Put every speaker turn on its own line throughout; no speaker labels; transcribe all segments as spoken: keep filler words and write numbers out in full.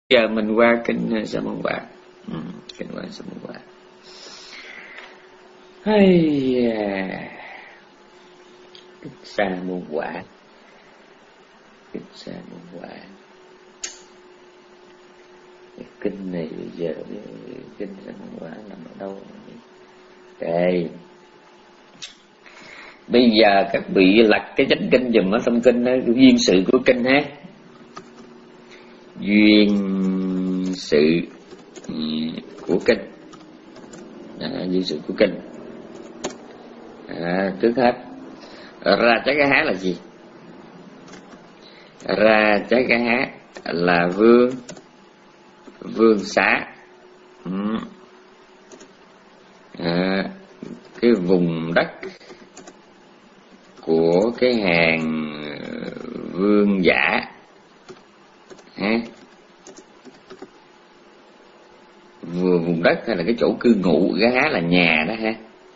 giờ mình qua kinh Sa Môn Quả. Ừ, kinh qua Sa Môn Quả. Hay kinh Sa Môn Quả. Kinh Sa Môn Quả. Cái kinh này bây giờ kinh Sa Môn Quả nằm ở đâu? Đây. Bây giờ các vị lật cái chánh kinh dùm ở trong kinh đó, duyên sự của kinh ha. Duyên sự của kinh. À, duyên sự của kinh. À, trước hết Ra Chá Cá Há là gì? Ra Chá Cá Há là vương vương xá. Ừ. À, cái vùng đất của cái hàng vương giả ha, vừa vùng đất hay là cái chỗ cư ngụ, Gá Há là nhà đó ha,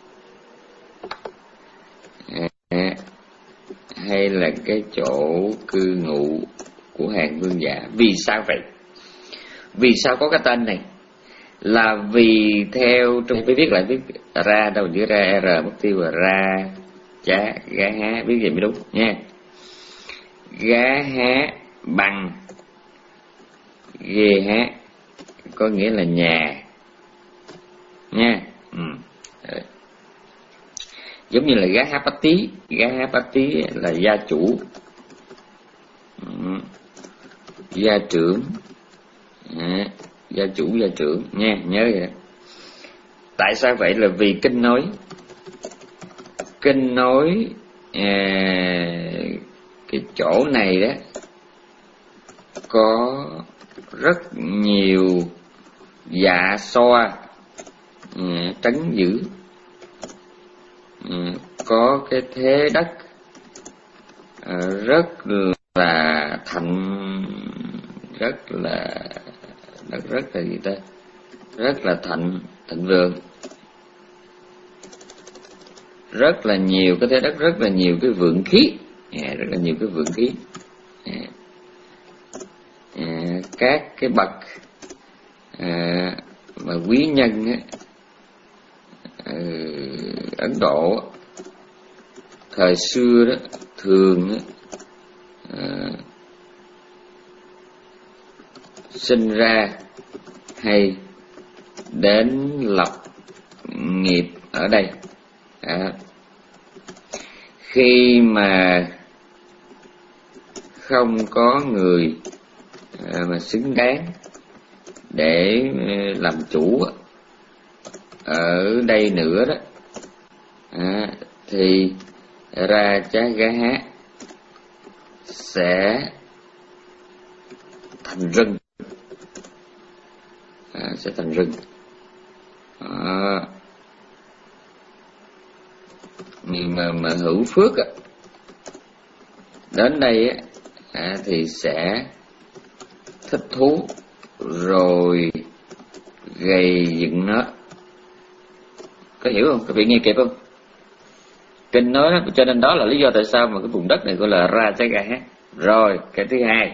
à, hay là cái chỗ cư ngụ của hàng vương giả. Vì sao vậy? Vì sao có cái tên này? Là vì theo trong cái viết lại viết ra đâu chữ ra r mất tiêu là Ra Chá Gá Há, biết gì mới đúng nha. Gá Há bằng Ghê Há có nghĩa là nhà nha. Ừ. Giống như là Gá Há Bát Tí, Gá Há Bát Tí là gia chủ, ừ. gia trưởng, à, gia chủ gia trưởng nha, nhớ vậy. Tại sao vậy? Là vì kinh nói kinh nói à, cái chỗ này đó có rất nhiều dạ xoa à, trấn giữ, à, có cái thế đất à, rất là thạnh, rất là đất rất là gì ta rất là thạnh thịnh vượng, rất là nhiều cái thế đất, rất là nhiều cái vượng khí, à, rất là nhiều cái vượng khí, à, à, các cái bậc à, mà quý nhân á, à, Ấn Độ thời xưa đó thường á, à, sinh ra hay đến lập nghiệp ở đây. À, khi mà không có người à, mà xứng đáng để làm chủ ở đây nữa đó, à, thì Ra Chá Gá Há sẽ thành rừng, à, sẽ thành rừng. À, người mà, mà hữu phước á, đến đây á, à, thì sẽ thích thú rồi gây dựng nó. Có hiểu không? Các vị nghe kịp không? Kinh nói đó, cho nên đó là lý do tại sao mà cái vùng đất này gọi là Ra Chá Gá Há. Rồi cái thứ hai,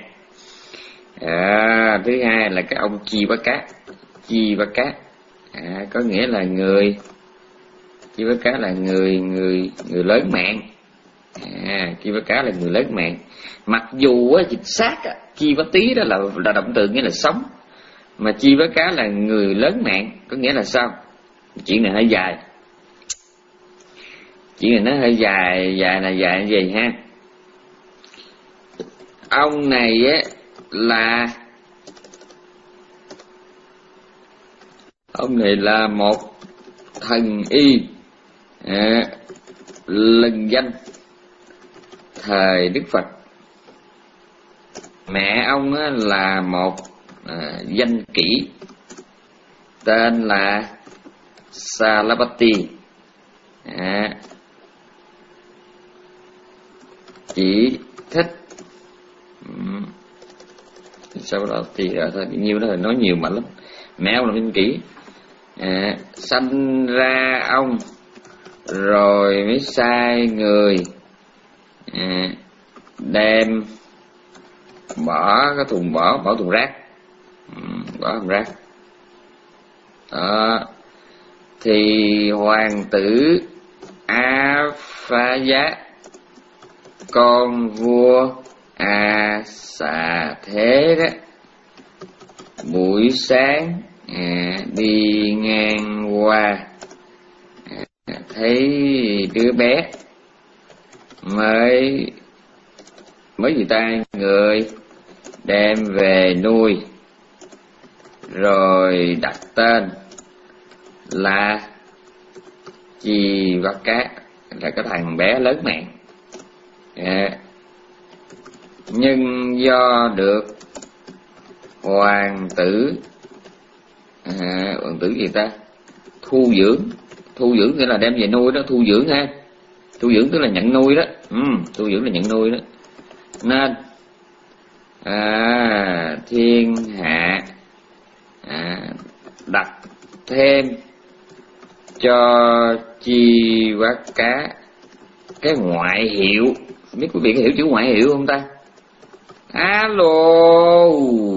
à, thứ hai là cái ông Chi Bá Cá. Chi Bá Cá à, có nghĩa là người Chi Bá Cá là người người người lớn mạng. À, Chi Bá Cá là người lớn mạng. Mặc dù á, dịch sát á, Chi Bá Tí đó là là động từ nghĩa là sống, mà Chi Bá Cá là người lớn mạng, có nghĩa là sao? Chuyện này hơi dài. Chuyện này nó hơi dài, dài là dài như vậy ha. Ông này á là ông này là một thần y à, lừng danh thời Đức Phật. Mẹ ông á, là một à, danh kỹ tên là Salapati, à, chỉ thích um, Salapati rồi thôi, nhiêu đó là nói nhiều mạnh lắm. Mẹ ông là danh kỹ, à, sanh ra ông rồi mới sai người à, đem bỏ cái thùng bỏ bỏ thùng rác, bỏ hàm răng. Đó. Thì hoàng tử A Pha Giá, con vua A Xà Thế đó, buổi sáng à, đi ngang qua à, thấy đứa bé mới mới gì ta người đem về nuôi, rồi đặt tên là Chi Vắt Cá, là cái thằng bé lớn mạng. À, nhưng do được hoàng tử à, hoàng tử gì ta thu dưỡng, thu dưỡng nghĩa là đem về nuôi đó, thu dưỡng ha, thu dưỡng tức là nhận nuôi đó, ừ, thu dưỡng là nhận nuôi đó, nên à, thiên hạ à, đặt thêm cho Chi Vắt Cá cái ngoại hiệu. Biết quý vị có hiểu chữ ngoại hiệu không ta? Alo,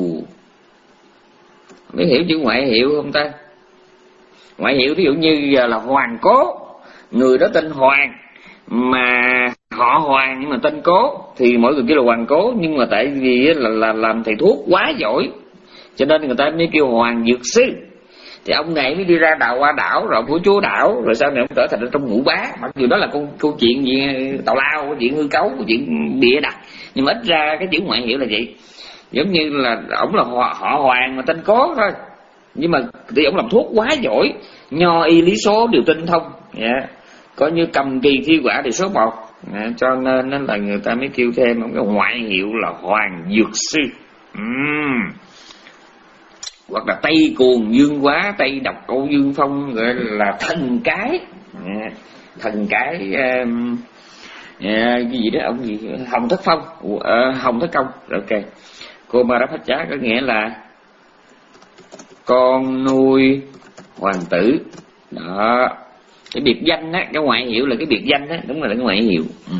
biết hiểu chữ ngoại hiệu không ta? Ngoại hiệu ví dụ như giờ là Hoàng Cố, người đó tên Hoàng mà họ Hoàng nhưng mà tên Cố thì mỗi người kêu là Hoàng Cố, nhưng mà tại vì là, là làm thầy thuốc quá giỏi cho nên người ta mới kêu Hoàng Dược Sư. Thì ông này mới đi ra đào qua đảo rồi của chúa đảo, rồi sau này ông trở thành ở trong ngũ bá, mặc dù đó là câu, câu chuyện gì tào lao, chuyện hư cấu, chuyện bịa đặt, nhưng mà ít ra cái chữ ngoại hiệu là vậy. Giống như là ổng là họ, họ Hoàng mà tên Cố thôi, nhưng mà thì ổng làm thuốc quá giỏi, nho y lý số đều tinh thông, yeah. Coi như cầm kỳ thi quả thì số một, yeah. Cho nên nên là người ta mới kêu thêm một cái ngoại hiệu là Hoàng Dược Sư. uhm. Hoặc là Tây Cuồng Dương Quá, Tây Độc Âu Dương Phong, gọi là thần cái, yeah. Thần cái uh, uh, cái gì đó ông gì Hồng Thất Phong, uh, Hồng Thất Công. Ok, cô Ma Ráp Hách Chá có nghĩa là con nuôi hoàng tử đó. Cái biệt danh á, cái ngoại hiệu là cái biệt danh á, đúng là cái ngoại hiệu. ừ.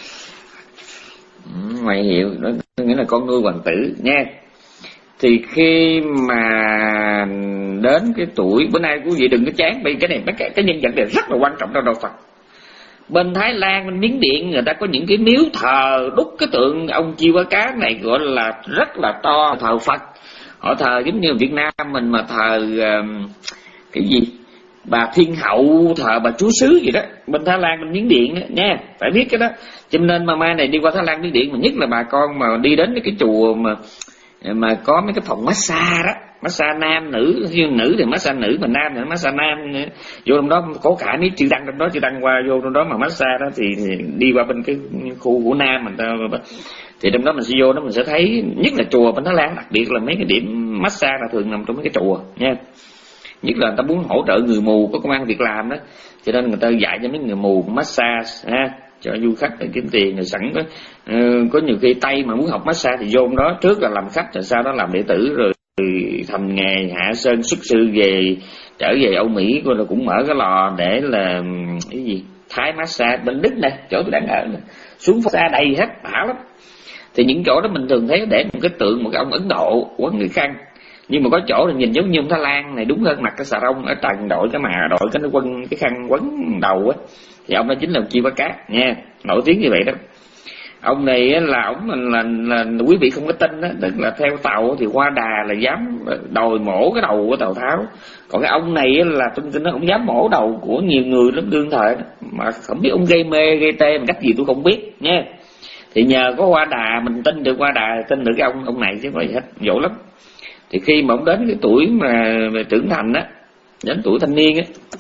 Ừ, ngoại hiệu đó nghĩa là con nuôi hoàng tử nha. Thì khi mà đến cái tuổi bữa nay quý vị đừng có chán, bởi cái này cái, cái nhân vật này rất là quan trọng trong đạo Phật. Bên Thái Lan, bên Miến Điện người ta có những cái miếu thờ đúc cái tượng ông Chi Vắt Cá này gọi là rất là to, thờ Phật. Họ thờ giống như Việt Nam mình mà thờ uh, cái gì bà Thiên Hậu, thờ bà Chúa Xứ gì đó. Bên Thái Lan, bên Miến Điện đó, nha, phải biết cái đó. Cho nên mà mai này đi qua Thái Lan, Miến Điện, mà nhất là bà con mà đi đến cái chùa mà mà có mấy cái phòng massage đó, massage nam nữ, riêng nữ thì massage nữ, mà nam thì massage nam nữa. Vô trong đó có cả mấy chữ đăng trong đó, chữ đăng qua vô trong đó mà massage đó thì, thì đi qua bên cái khu của nam mình ta, thì trong đó mình sẽ vô đó mình sẽ thấy, nhất là chùa bên Thái Lan đặc biệt là mấy cái điểm massage là thường nằm trong mấy cái chùa nha. Nhất là người ta muốn hỗ trợ người mù có công ăn việc làm đó, cho nên người ta dạy cho mấy người mù massage ha, cho du khách để kiếm tiền. Rồi sẵn có uh, có nhiều khi Tây mà muốn học massage thì vô đó trước là làm khách, rồi sau đó làm đệ tử, rồi thành nghề hạ sơn xuất sư về trở về Âu Mỹ, coi là cũng mở cái lò để là cái gì Thái massage bên Đức này, chỗ tôi đang ở này. Xuống massage đầy hết, bả lắm. Thì những chỗ đó mình thường thấy để một cái tượng một cái ông Ấn Độ quấn cái khăn, nhưng mà có chỗ thì nhìn giống như ông Thái Lan này, đúng hơn mặc cái xà rông ở trần, đội cái mà đội cái nó quấn cái khăn quấn đầu á, thì ông đó chính là Chi Vắt Cá nha, nổi tiếng như vậy đó. Ông này là ông là, là, là quý vị không có tin đó, tức là theo Tàu thì Hoa Đà là dám đòi mổ cái đầu của Tào Tháo, còn cái ông này là tôi tin nó cũng dám mổ đầu của nhiều người lắm đương thời đó. Mà không biết ông gây mê gây tê bằng cách gì tôi không biết nha. Thì nhờ có Hoa Đà mình tin được Hoa Đà, tin được cái ông ông này chứ có gì hết, dỗ lắm. Thì khi mà ông đến cái tuổi mà, mà trưởng thành á, đến tuổi thanh niên á,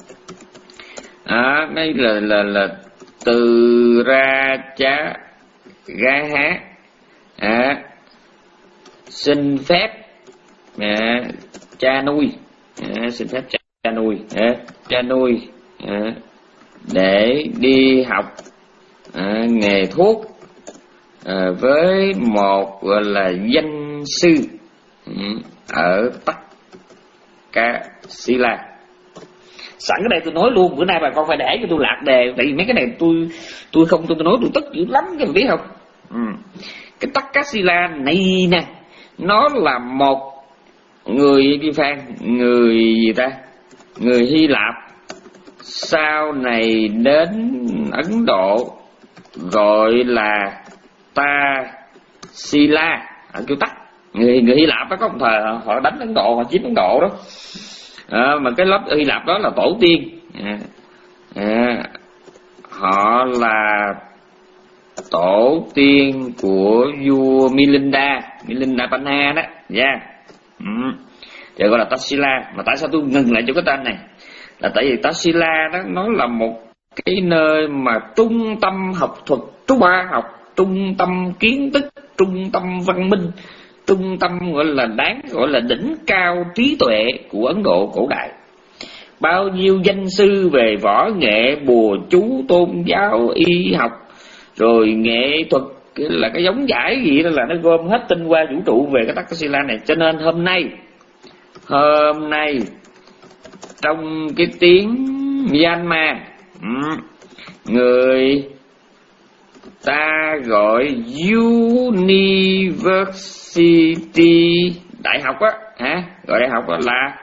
à, đây là là là từ ra cha ga há à, xin phép à, cha nuôi à, xin phép cha, cha nuôi à, cha nuôi à, để đi học à, nghề thuốc à, với một gọi là danh sư ở Tắc Ca Si La. Sẵn cái đây tôi nói luôn, bữa nay bà con phải để cho tôi lạc đề, tại vì mấy cái này tôi tôi không tôi, tôi nói tôi tức dữ lắm, các bạn biết không? Ừ. Cái Tắc Ca Si La này nè, nó là một người đi Phan, người gì ta, người Hy Lạp sau này đến Ấn Độ gọi là Tarsila, ở kêu tắt. Người người Hy Lạp đó có một thời họ đánh Ấn Độ, họ chiếm Ấn Độ đó, à, mà cái lớp Hy Lạp đó là tổ tiên, à, à, họ là tổ tiên của vua Milinda, Milinda Panha đó, nha, yeah. Ừ. Thì gọi là Tarsila. Mà tại sao tôi ngừng lại chỗ cái tên này? Là tại vì Tarsila đó nó là một cái nơi mà trung tâm học thuật, trung ba học, trung tâm kiến thức, trung tâm văn minh, trung tâm gọi là đáng gọi là đỉnh cao trí tuệ của Ấn Độ cổ đại. Bao nhiêu danh sư về võ nghệ, bùa chú, tôn giáo, y học, rồi nghệ thuật, là cái giống giải gì đó, là nó gom hết tinh hoa vũ trụ về cái Tarsila này. Cho nên hôm nay hôm nay trong cái tiếng Myanmar, người ta gọi University, đại học á, hả, gọi đại học á là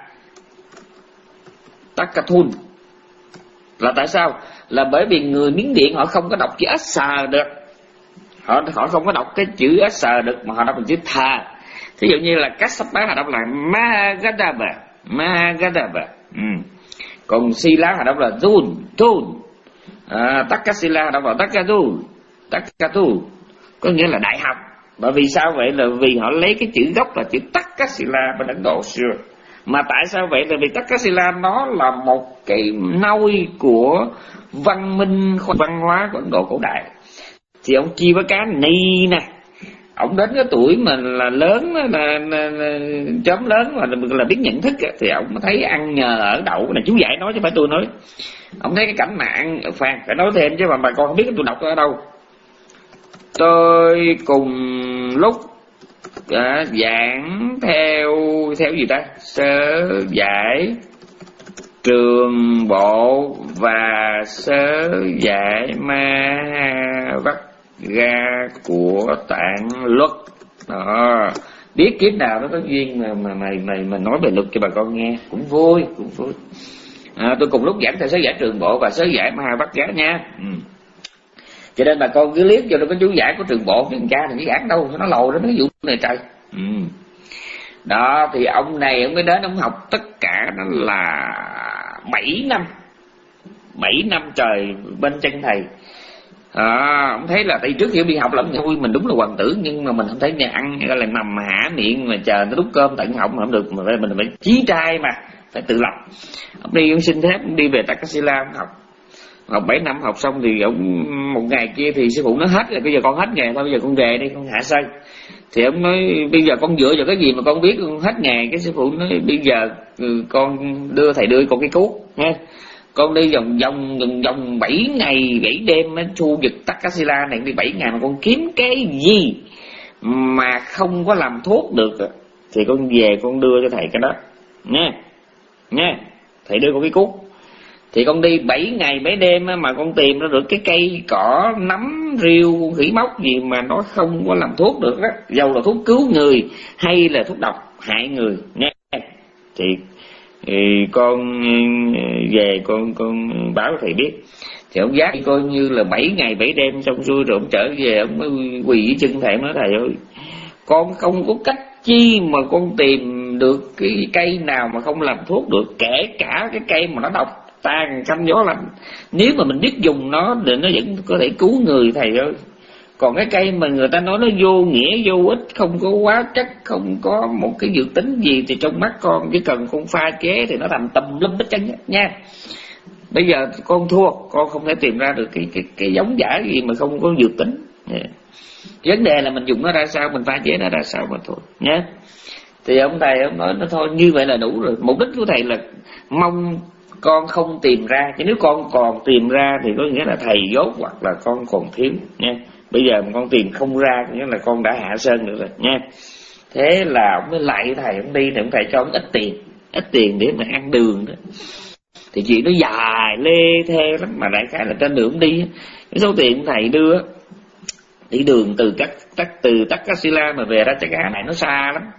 Takatun. Là tại sao? Là bởi vì người Miến Điện họ không có đọc chữ Asar được, họ họ không có đọc cái chữ Asar được, mà họ đọc bằng chữ Tha. Thí dụ như là Kassapa họ đọc là Mahagadaba, Mahagadaba. Ừ. Còn Sila họ đọc là Zun, Tun. À, Takasila họ đọc là Takatu, Takatu, có nghĩa là đại học. Bởi vì sao vậy? Là vì họ lấy cái chữ gốc là chữ Takasila bên Ấn Độ xưa. Mà tại sao vậy? Là vì Takasila nó là một cái nôi của văn minh, văn hóa của Ấn Độ cổ đại. Thì ông Chi với cá ni nè, ông đến cái tuổi mà là lớn, là, là, là, là chớm lớn mà là, là biết nhận thức, thì ông thấy ăn nhờ ở đậu. Cái này chú giải nói chứ phải tôi nói. Ông thấy cái cảnh mà ăn Phan, phải nói thêm chứ mà bà con không biết tôi đọc ở đâu. Tôi cùng lúc à, giảng theo theo gì ta, sơ giải trường bộ và sơ giải ma vắt ga của Tạng Luật đó. Biết kiếp nào nó có duyên mà mà mày mày mà nói về luật cho bà con nghe cũng vui, cũng vui. À, tôi cùng lúc giảng theo sớ giải trường bộ và sớ giải ma vắt ga nha. Ừ. Cho nên bà con cứ liếc cho nó có chú giải của trường bộ, nhưng cha thì cái giảng đâu nó lồi đến cái vụ này trời. Ừ. Đó thì ông này ông mới đến ông học tất cả nó là bảy năm, bảy năm trời bên chân thầy. À, ông thấy là tại trước khi đi học là ông vui, mình đúng là hoàng tử, nhưng mà mình không thấy nhà ăn gọi là nằm hả miệng mà chờ nó đút cơm tận họng mà không được, mà mình phải chí trai mà phải tự lập. Ông đi ông xin phép ông đi về Takasila ông học, học bảy năm học xong thì ông một ngày kia thì sư phụ nói hết rồi, bây giờ con hết nghề thôi, bây giờ con về đi con hạ sơn. Thì ông nói bây giờ con dựa vào cái gì mà con biết con hết nghề? Cái sư phụ nói bây giờ con đưa thầy đưa con cái cuốc nha, con đi vòng vòng vòng vòng bảy ngày bảy đêm á, khu vực Takasila này đi bảy ngày mà con kiếm cái gì mà không có làm thuốc được thì con về con đưa cho thầy cái đó nha, nha. Thầy đưa con cái cuốc. Thì con đi bảy ngày bảy đêm mà con tìm ra được cái cây cỏ nấm riêu khỉ mốc gì mà nó không có làm thuốc được đó, dầu là thuốc cứu người hay là thuốc độc hại người nha. Thì, thì con về con con báo thầy biết. Thì ông giác coi như là bảy ngày bảy đêm xong xuôi rồi ông trở về, ông mới quỳ dưới chân thầy nói thầy ơi, con không có cách chi mà con tìm được cái cây nào mà không làm thuốc được, kể cả cái cây mà nó độc tan canh gió lạnh, nếu mà mình biết dùng nó để nó vẫn có thể cứu người thầy ơi. Còn cái cây mà người ta nói nó vô nghĩa vô ích, không có hóa chất, không có một cái dược tính gì, thì trong mắt con chỉ cần con pha chế thì nó thành tùm lum hết trơn nha. Bây giờ con thua, con không thể tìm ra được cái cái cái giống giả gì mà không có dược tính. Yeah. Vấn đề là mình dùng nó ra sao, mình pha chế nó ra sao mà thôi nhé. Thì ông thầy ông nói nó thôi như vậy là đủ rồi. Mục đích của thầy là mong con không tìm ra, chứ nếu con còn tìm ra thì có nghĩa là thầy dốt hoặc là con còn thiếu nha. Bây giờ mà con tìm không ra có nghĩa là con đã hạ sơn được rồi nha. Thế là ông mới lại thầy, ông đi thì ông thầy cho ông ít tiền, ít tiền để mà ăn đường đó. Thì chuyện nó dài lê thê lắm, mà đại khái là trên đường đi cái số tiền thầy đưa đi đường từ các tắc từ Takasila mà về ra Chaka này nó xa lắm,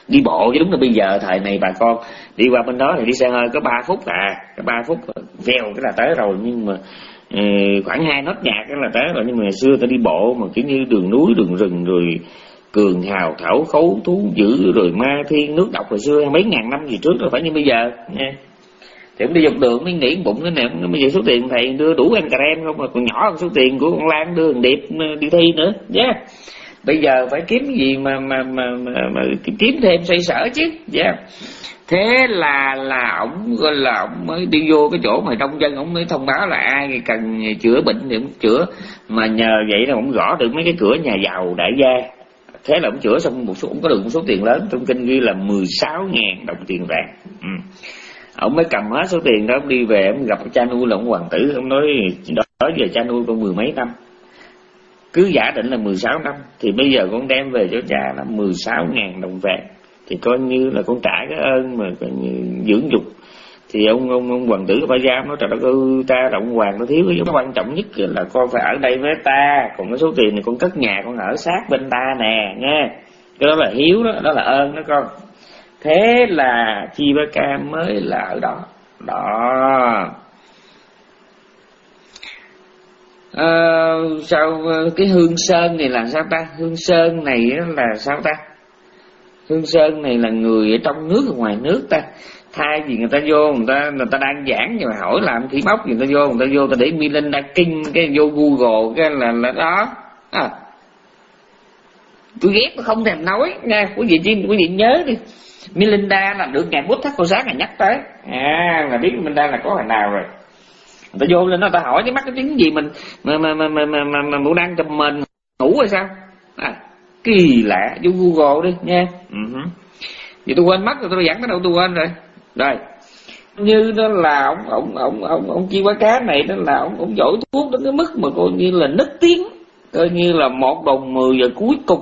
đi bộ, chứ đúng là bây giờ thời này bà con đi qua bên đó thì đi xe hơi có ba phút à, có ba phút vèo cái là tới rồi. Nhưng mà ừ, khoảng hai nốt nhạc cái là tới rồi. Nhưng mà ngày xưa ta đi bộ mà kiểu như đường núi đường rừng rồi cường hào thảo khấu thú dữ rồi ma thiên nước độc hồi xưa mấy ngàn năm gì trước rồi, phải như bây giờ nha. Thì cũng đi dọc đường mới nghĩ bụng cái này, bây giờ số tiền thầy đưa đủ ăn cà rem không mà còn nhỏ hơn số tiền của con Lan đưa thằng Điệp đi thi nữa nhé. Yeah. Bây giờ phải kiếm gì mà mà mà, mà, mà kiếm thêm xoay sở chứ. Yeah. Thế là là ổng gọi là ổng mới đi vô cái chỗ mà đông dân, ổng mới thông báo là ai cần chữa bệnh thì ổng chữa. Mà nhờ vậy là ổng gõ được mấy cái cửa nhà giàu đại gia. Thế là ổng chữa xong một số, ổng có được một số tiền lớn, trong kinh ghi là mười sáu ngàn đồng tiền vàng. Ừ. Ông mới cầm hết số tiền đó, ông đi về, ông gặp cha nuôi là ông hoàng tử, ông nói đó giờ cha nuôi con mười mấy năm, cứ giả định là mười sáu năm, thì bây giờ con đem về cho cha là mười sáu ngàn đồng vàng, thì coi như là con trả cái ơn mà coi như dưỡng dục. Thì ông ông, ông hoàng tử Ba Giam nói trời đất ơi, ta là ông hoàng, nó thiếu cái quan trọng nhất là con phải ở đây với ta, còn cái số tiền này con cất nhà con ở sát bên ta nè nha, cái đó là hiếu đó, đó là ơn đó con. Thế là Chi Ba Ca mới là ở đó đó. À, sao cái Hương Sơn này là sao ta? Hương Sơn này là sao ta? Hương Sơn này là người ở trong nước ở ngoài nước ta? Thay vì người ta vô người ta người ta đang giảng nhưng mà hỏi làm khỉ móc, người ta vô người ta vô ta để Melinda King cái vô Google cái là là đó. À, tôi ghét tôi không thèm nói nha quý vị, quý vị nhớ đi. Melinda là được ngài Bút Thắt Cô Sáng ngày nhắc tới, à là biết Melinda là có hồi nào rồi. Người ta vô lên nó ta hỏi cái mắt cái tiếng gì mình mà mà mà mà mà mà, mà muốn đang chùm mình ngủ hay sao? À, kỳ lạ, vô Google đi nha. Uh-huh. Vậy tôi quên mất rồi, tôi dẫn tới đâu tôi quên rồi. Rồi như đó là ông ông ông ông ông Chi Ba Cá này đó là ông ông giỏi thuốc đến cái mức mà coi như là nức tiếng, coi như là một đồng mười giờ cuối cùng.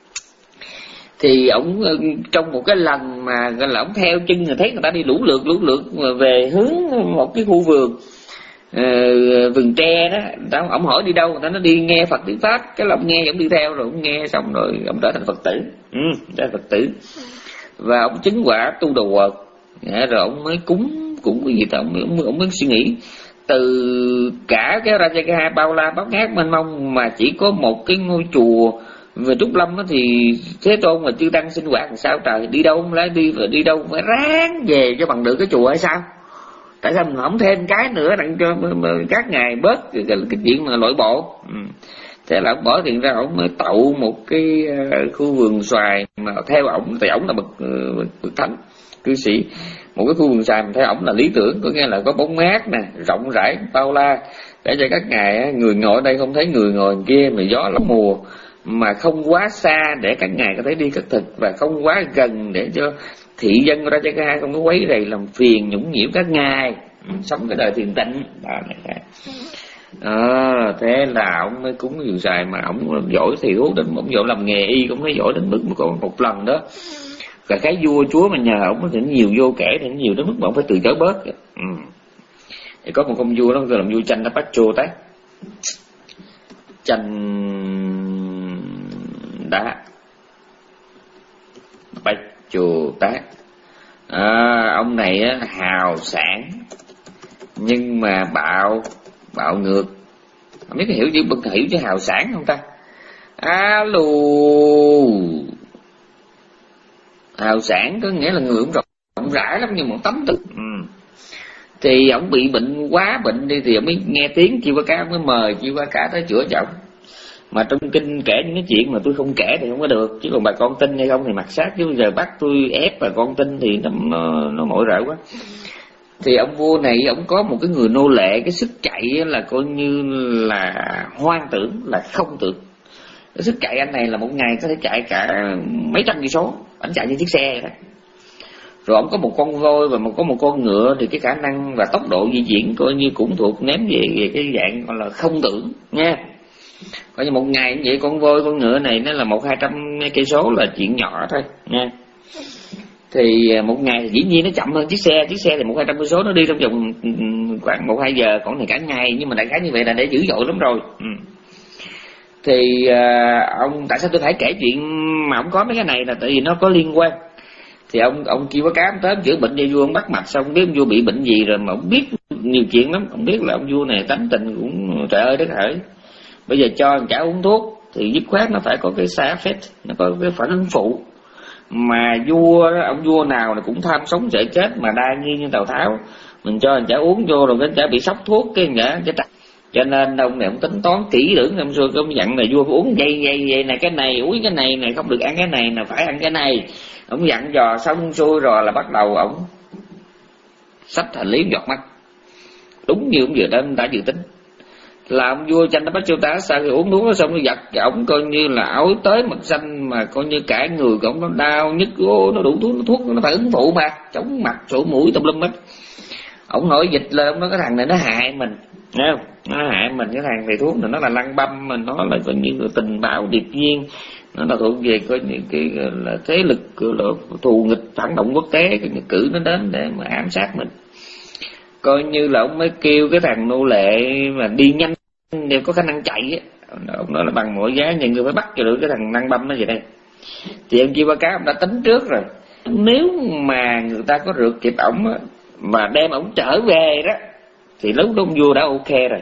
Thì ổng trong một cái lần mà gọi là ổng theo chân người thấy người ta đi lũ lượt lũ lượt về hướng một cái khu vườn uh, vườn tre đó, ổng hỏi đi đâu, người ta nó đi nghe Phật tiếng Pháp, cái là ổng nghe ổng đi theo, rồi ổng nghe xong rồi ổng trở thành Phật tử, ừ, trở thành Phật tử và ổng chứng quả tu đồ quật, rồi ổng mới cúng cúng cái gì ta, ổng ổng ổng mới suy nghĩ từ cả cái Rajagaha bao la bát ngát mênh mông mà chỉ có một cái ngôi chùa về Trúc Lâm đó, thì Thế Tôn và chư tăng sinh hoạt làm sao trời, đi đâu không lấy đi đi đâu phải ráng về cho bằng được cái chùa hay sao? Tại sao mình không thêm cái nữa đặng cho các ngài bớt cái, cái, cái chuyện mà lội bộ? Ừ. Thế là ông bỏ tiền ra, ông mới tậu một cái uh, khu vườn xoài mà theo ổng, tại ổng là bậc uh, bậc thánh cư sĩ, một cái khu vườn xoài mà theo ổng là lý tưởng, có nghĩa là có bóng mát nè, rộng rãi bao la, để cho các ngài người ngồi ở đây không thấy người ngồi kia, mà gió lắm mùa mà không quá xa để các ngài có thể đi cất thực, và không quá gần để cho thị dân của Rajagaha không có quấy rầy làm phiền nhũng nhiễu các ngài, ừ, sống cái đời thiền tịnh đó này. À, thế là ông mới cúng vườn xoài, mà ông giỏi thì hút đến, ông giỏi làm nghề y cũng nói giỏi đến mức mà còn một lần đó cả cái vua chúa mà nhờ ông thì nhiều vô kể, thì nhiều đến mức mà ông phải từ chối bớt. Ừ. Thì có một công vua đó gọi là vua Chanh Pacho Tát, Chanh đá Pacho Tát. À, ông này á, hào sản nhưng mà bạo bạo ngược, không biết hiểu chữ bực hiểu chữ hào sản không ta? Alo, hào sản có nghĩa là người cũng rộng rãi lắm nhưng mà tấm tự. Ừ. Thì ông bị bệnh quá bệnh đi thì ông mới nghe tiếng Chi Ba Cá, mới mời Chi Ba Cá tới chữa cho ông. Mà trong kinh kể những cái chuyện mà tôi không kể thì không có được, chứ còn bà con tin hay không thì mặc sát, chứ bây giờ bắt tôi ép bà con tin thì nó nó, nó mỏi rỡ quá. Thì ông vua này ông có một cái người nô lệ, cái sức chạy là coi như là hoang tưởng, là không tưởng. Cái sức chạy anh này là một ngày có thể chạy cả mấy trăm cây số, anh chạy như chiếc xe vậy đó. Rồi ông có một con voi và một có một con ngựa, thì cái khả năng và tốc độ di chuyển coi như cũng thuộc ném về, về cái dạng gọi là không tưởng nha. Coi như một ngày như vậy con voi con ngựa này nó là một hai trăm cây số là chuyện nhỏ thôi nha. Thì một ngày thì dĩ nhiên nó chậm hơn chiếc xe, chiếc xe thì một hai trăm cây số nó đi trong vòng khoảng một hai giờ, còn này cả ngày, nhưng mà đại khái như vậy là để dữ dội lắm rồi. Ừ. Thì uh, ông tại sao tôi phải kể chuyện mà ông có mấy cái này là tại vì nó có liên quan. Thì ông ông kêu với cá ông tới chữa bệnh cho vua, ông bắt mạch xong không biết ông vua bị bệnh gì rồi mà ông biết nhiều chuyện lắm. Ông biết là ông vua này tánh tình cũng trời ơi đất hỡi, bây giờ cho chả uống thuốc thì dứt khoát nó phải có cái side effect, nó có cái phản ứng phụ. Mà vua ông vua nào là cũng tham sống sợ chết mà đa nghi như Tào Tháo, mình cho chả uống vô rồi cái chả bị sốc thuốc cái chả cái trật. Cho nên ông này ông tính toán kỹ lưỡng, năm xưa ông dặn là vua uống dây dây dây này cái này, uống cái này này, không được ăn cái này là phải ăn cái này. Ông dặn dò xong xuôi rồi là bắt đầu ông xách hành lý giọt mắt, đúng như ông vừa đến đã dự tính. Là ông vua tranh nó bắt châu tá sau khi uống thuốc nó xong nó giật ổng coi như là áo tới mặt xanh, mà coi như cả người của ổng nó đau nhức, nó đủ thuốc, nó thuốc nó phải ứng phụ mà chống mặt sổ mũi tùm lum hết. Ổng nổi dịch lên, ông nói cái thằng này nó hại mình, nghe không? Nó hại mình, cái thằng thầy thuốc này nó là lăng băm, mình nó là coi như là tình báo điệp viên, nó là thuộc về coi như cái là thế lực là thù nghịch phản động quốc tế, cái cử nó đến để mà ám sát mình. Coi như là ông mới kêu cái thằng nô lệ mà đi nhanh đều có khả năng chạy á, ông nói là bằng mọi giá nhưng người phải bắt cho được cái thằng năng băm nó vậy đây. Thì ông Chi Ba Cá ông đã tính trước rồi, nếu mà người ta có rượt kịp ổng á mà đem ổng trở về đó thì lúc đó ông vua đã ok rồi.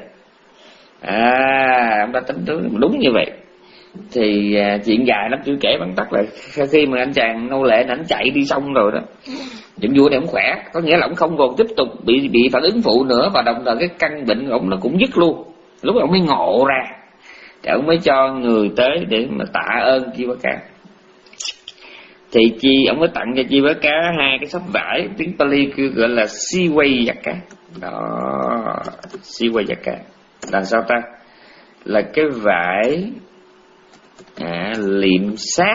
À ông đã tính trước đúng như vậy. Thì à, chuyện dài lắm chưa kể bắn tắt lại. Khi mà anh chàng nô lệ anh chạy đi xong rồi đó, ông vua này ông khỏe, có nghĩa là ông không còn tiếp tục bị bị phản ứng phụ nữa, và đồng thời cái căn bệnh của ông nó cũng dứt luôn. Lúc đó ông mới ngộ ra, thì ông mới cho người tới để mà tạ ơn Chi Ba Cá. Thì chi ông mới tặng cho Chi Ba Cá hai cái sắp vải, tiếng Pali kêu gọi là Siwayaka. Đó, Siwayaka là sao ta? Là cái vải à, liệm sát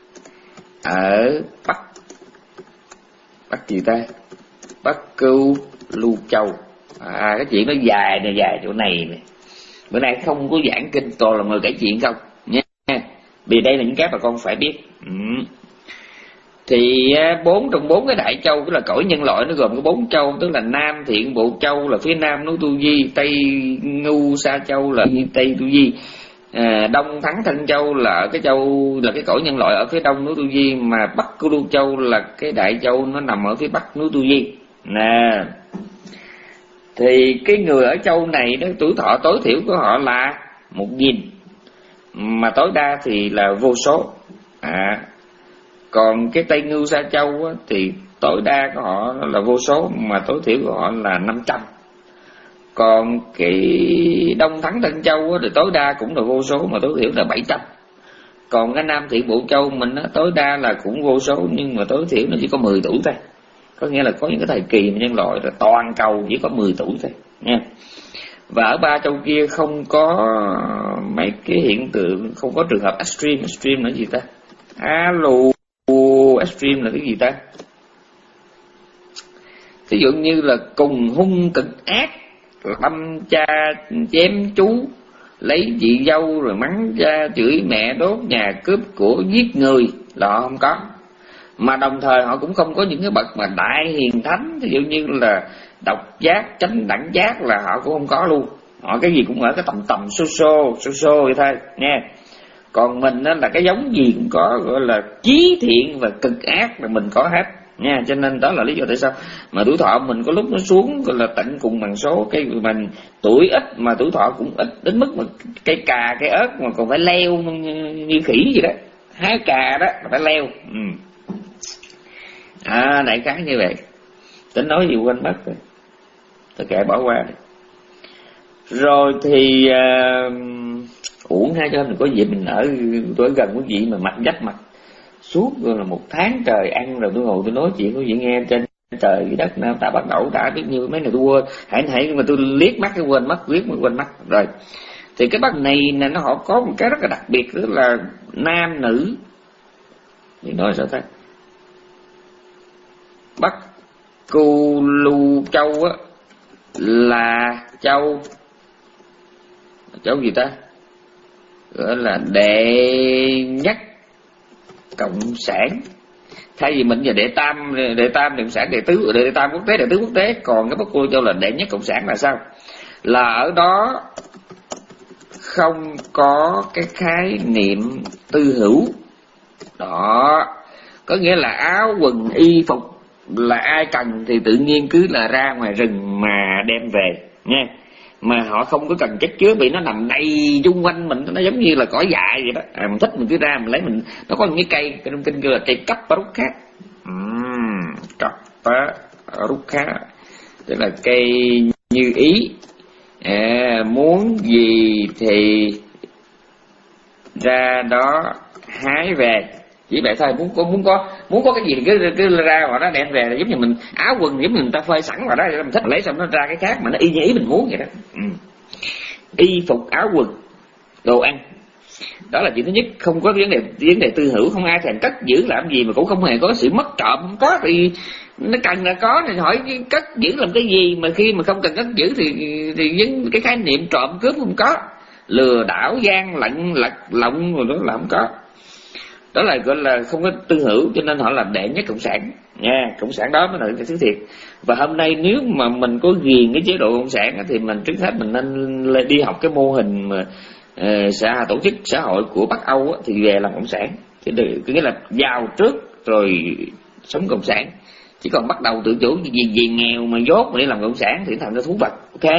ở Bắc Bắc gì ta? Bắc Cưu Lưu Châu. À, cái chuyện nó dài này, dài chỗ này nè. Bữa nay không có giảng kinh, toàn là người kể chuyện không nha. Vì đây là những cái mà con phải biết. Ừ. Thì bốn trong bốn cái đại châu, tức là cõi nhân loại, nó gồm có bốn châu, tức là Nam Thiện Bộ Châu là phía nam núi Tu Di, Tây Ngu Sa Châu là Tây Tu Di, à, Đông Thắng Thanh Châu là ở cái châu là cái cõi nhân loại ở phía đông núi Tu Di, mà Bắc Cưu Lưu Châu là cái đại châu nó nằm ở phía bắc núi Tu Di nè. Thì cái người ở châu này đó, tuổi thọ tối thiểu của họ là một nghìn, mà tối đa thì là vô số. À, còn cái Tây Ngưu Sa Châu á, thì tối đa của họ là vô số, mà tối thiểu của họ là năm trăm. Còn cái Đông Thắng Thanh Châu á, thì tối đa cũng là vô số, mà tối thiểu là bảy trăm. Còn cái Nam Thiện Bộ Châu mình á, tối đa là cũng vô số, nhưng mà tối thiểu nó chỉ có mười tuổi thôi. Có nghĩa là có những cái thời kỳ mà nhân loại là toàn cầu chỉ có mười tuổi thôi nha. Và ở ba châu kia không có mấy cái hiện tượng, không có trường hợp extreme. Extreme là gì ta? Alo, extreme là cái gì ta? Ví dụ như là cùng hung cực ác, đâm cha chém chú, lấy chị dâu rồi mắng cha, chửi mẹ, đốt nhà, cướp của, giết người là họ không có. Mà đồng thời họ cũng không có những cái bậc mà đại hiền thánh, ví dụ như là độc giác, chánh đẳng giác là họ cũng không có luôn. Họ cái gì cũng ở cái tầm tầm xô xô xô xô vậy thôi nha. Còn mình đó là cái giống gì cũng có, gọi là chí thiện và cực ác là mình có hết nha. Cho nên đó là lý do tại sao mà tuổi thọ mình có lúc nó xuống gọi là tận cùng bằng số. Cái mình tuổi ít mà tuổi thọ cũng ít đến mức mà cây cà cây ớt mà còn phải leo như, như khỉ vậy đó, hái cà đó phải leo. Ừ. À, đại khái như vậy. Tính nói gì quên mất rồi, tôi kệ bỏ qua đi. Rồi thì uh, uổng ha, cho mình có gì mình ở tôi ở gần quý vị mà mặt dách mặt suốt rồi là một tháng trời ăn rồi tôi ngồi tôi nói chuyện quý vị nghe trên trời đất Nam ta bắt đầu đã biết như mấy này tôi quên, hãy hãy mà tôi liếc mắt cái quên mất, liếc mắt quên mất rồi. Thì cái bắc này nè nó họ có một cái rất là đặc biệt, tức là nam nữ. Thì nói sao ta? Bắc Cưu Lưu Châu á là châu châu gì ta, gọi là đệ nhất cộng sản. Thay vì mình giờ đệ tam đệ tam đệ cộng sản, đệ tứ đệ tam quốc tế, đệ tứ quốc tế. Còn cái Bắc Cưu Lưu Châu là đệ nhất cộng sản là sao? Là ở đó không có cái khái niệm tư hữu đó. có nghĩa là áo quần y phục là ai cần thì tự nhiên cứ là ra ngoài rừng mà đem về nha. Mà họ không có cần chất chứa, vì nó nằm đầy chung quanh mình, nó giống như là cỏ dại vậy đó. À, mình thích mình cứ ra mình lấy, mình nó có những cái cây, cái trong kinh kêu là cây Kaparuka. uhm, Kaparuka tức là cây như ý, à, muốn gì thì ra đó hái về, chỉ vậy thôi. Muốn có muốn có muốn có cái gì thì cứ cứ ra vào đó đem về, là giống như mình áo quần giống như người ta phơi sẵn vào đó, mình thích lấy xong nó ra cái khác mà nó y như ý mình muốn vậy đó. ừ. Y phục áo quần đồ ăn, đó là chuyện thứ nhất. Không có vấn đề vấn đề tư hữu, không ai thèm cất giữ làm gì, mà cũng không hề có sự mất trộm, không có. Thì nó cần là có thì hỏi cất giữ làm cái gì, mà khi mà không cần cất giữ thì thì những cái khái niệm trộm cướp không có, lừa đảo gian lận lật lọng rồi đó là không có. Đó là gọi là không có tư hữu, cho nên họ là đệ nhất cộng sản nha. Cộng sản đó mới là cái thứ thiệt. Và hôm nay nếu mà mình có ghiền cái chế độ cộng sản thì mình trước hết mình nên đi học cái mô hình mà uh, xã tổ chức xã hội của Bắc Âu á, thì về làm cộng sản. Thì nghĩa là giàu trước rồi sống cộng sản. Chỉ còn bắt đầu tự chủ gì gì nghèo mà dốt mà đi làm cộng sản thì thành ra thú vật. Ok,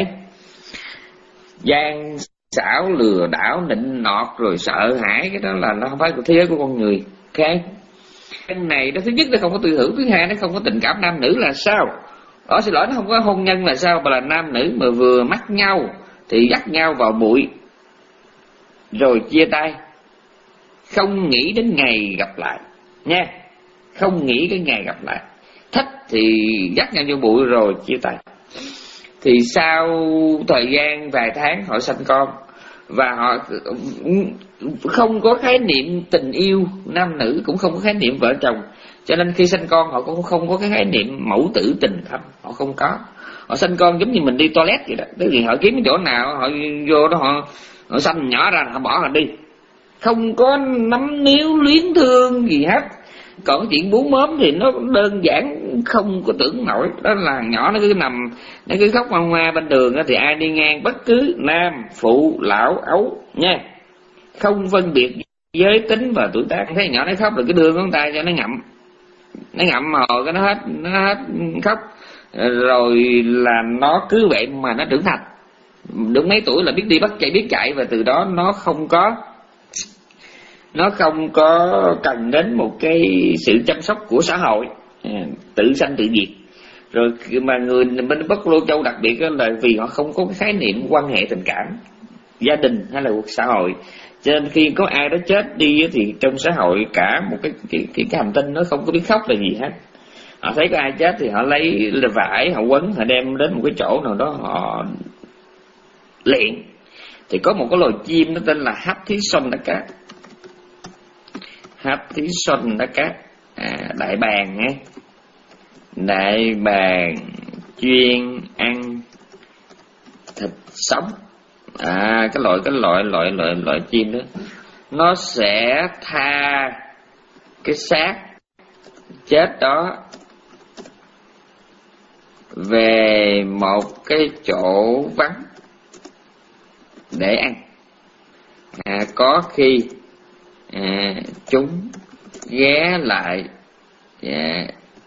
gian xảo lừa đảo nịnh nọt rồi sợ hãi, cái đó là nó không phải của thế giới của con người. Ok, cái này nó thứ nhất nó không có tư hữu, thứ hai nó không có tình cảm nam nữ là sao? Đó, xin lỗi, nó không có hôn nhân là sao? Mà là nam nữ mà vừa mắc nhau thì dắt nhau vào bụi rồi chia tay, không nghĩ đến ngày gặp lại nha, không nghĩ cái ngày gặp lại. Thích thì dắt nhau vô bụi rồi chia tay. Thì sau thời gian vài tháng họ sanh con, và họ không có khái niệm tình yêu nam nữ, cũng không có khái niệm vợ chồng, cho nên khi sanh con họ cũng không có cái khái niệm mẫu tử tình thâm, họ không có. Họ sanh con giống như mình đi toilet vậy đó, tức là họ kiếm cái chỗ nào họ vô đó, họ họ sanh nhỏ ra họ bỏ họ đi, không có nắm níu luyến thương gì hết. Còn chuyện bú mớm thì nó đơn giản không có tưởng nổi. Đó là nhỏ nó cứ nằm, nó cứ khóc ngoan ngoa bên đường đó, thì ai đi ngang bất cứ nam phụ lão ấu nha, không phân biệt giới tính và tuổi tác. Thấy nhỏ nó khóc rồi cứ đưa ngón tay cho nó ngậm, nó ngậm hồi cái nó hết nó hết khóc, rồi là nó cứ vậy mà nó trưởng thành. Đúng mấy tuổi là biết đi bắt chạy biết chạy, và từ đó nó không có nó không có cần đến một cái sự chăm sóc của xã hội, tự sanh tự diệt. Rồi mà người bên Bắc Lô Châu đặc biệt là vì họ không có cái khái niệm quan hệ tình cảm gia đình hay là cuộc xã hội, cho nên khi có ai đó chết đi thì trong xã hội cả một cái cái, cái, cái hành tinh nó không có biết khóc là gì hết. Họ thấy có ai chết thì họ lấy vải họ quấn, họ đem đến một cái chỗ nào đó họ luyện. Thì có một cái loài chim nó tên là Hathison-dakat. Hathison-dakat à, đại bàng nghe, đại bàng chuyên ăn thịt sống. À, cái loại cái loại loại loại loại chim đó nó sẽ tha cái xác chết đó về một cái chỗ vắng để ăn. À, có khi à, chúng ghé lại à,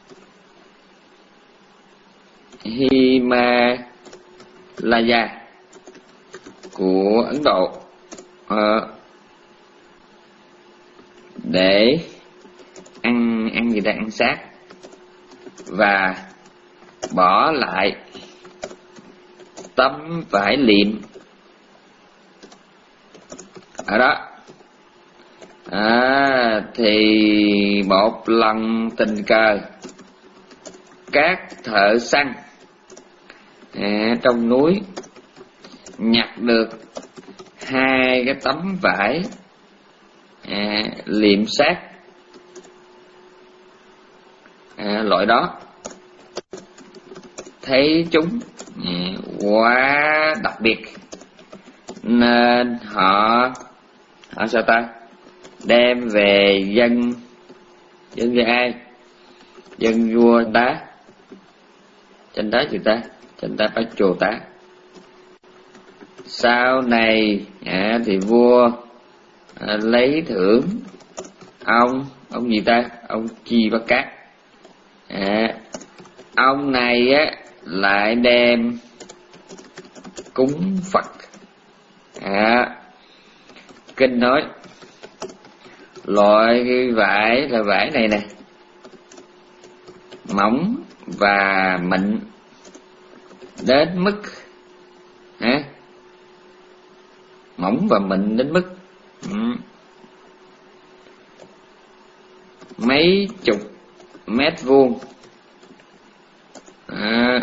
Himalaya của Ấn Độ à, để ăn ăn gì ta ăn xác, và bỏ lại tấm vải liệm ở đó. À, thì một lần tình cờ các thợ săn à, trong núi nhặt được hai cái tấm vải à, liệm xác à, loại đó. Thấy chúng à, quá đặc biệt nên họ họ sao ta đem về dân dân cho ai, dân vua tá, trên đó chị ta trên ta phải chồ tá. Sau này à, thì vua à, lấy thưởng ông ông gì ta, ông Chivaka. À, ông này á lại đem cúng Phật. À, kinh nói loại vải là vải này nè, mỏng và mịn đến mức hả? Mỏng và mịn đến mức ừ. mấy chục mét vuông, à,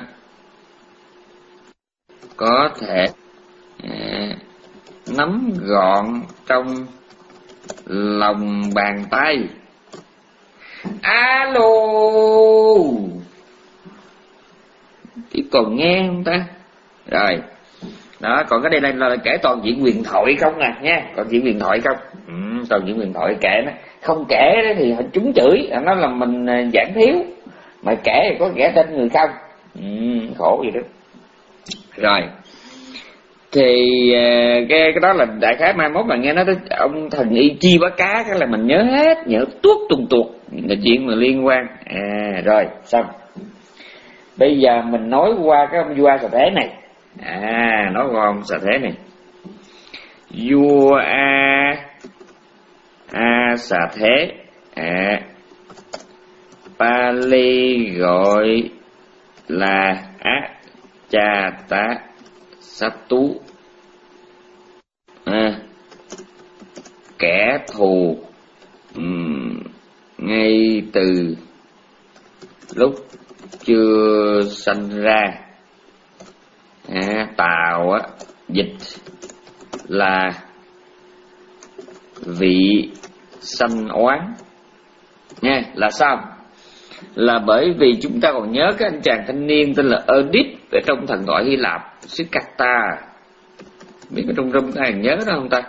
có thể à, nắm gọn trong lòng bàn tay. Alo, thì còn nghe không ta? Rồi đó, còn cái đây là, là kể toàn diện huyền thoại không à nha, còn diện huyền thoại không, ừ, toàn diện huyền thoại kể nó không kể đó thì chúng chửi nó là mình giảng thiếu, mà kể thì có kể tên người không, ừ, khổ gì đó. Rồi thì cái cái đó là đại khái, mai mốt mà nghe nói tới ông thần y Chi Bá Cá cái là mình nhớ hết, nhớ tuốt tuần tuột là chuyện mà liên quan. À rồi xong, bây giờ mình nói qua cái ông vua Xà Thế này. À, nói qua ông Xà Thế này, vua A A Xà Thế, à, Pali gọi là Á Cha Tá Sát Tú, à, kẻ thù um, ngay từ lúc chưa sanh ra. À, Tào á dịch là vị sanh oán nha. Là sao? Là bởi vì chúng ta còn nhớ cái anh chàng thanh niên tên là Oedip ở trong thần thoại Hy Lạp, xứ Cata, biết cái trong trong ai nhớ đó không ta?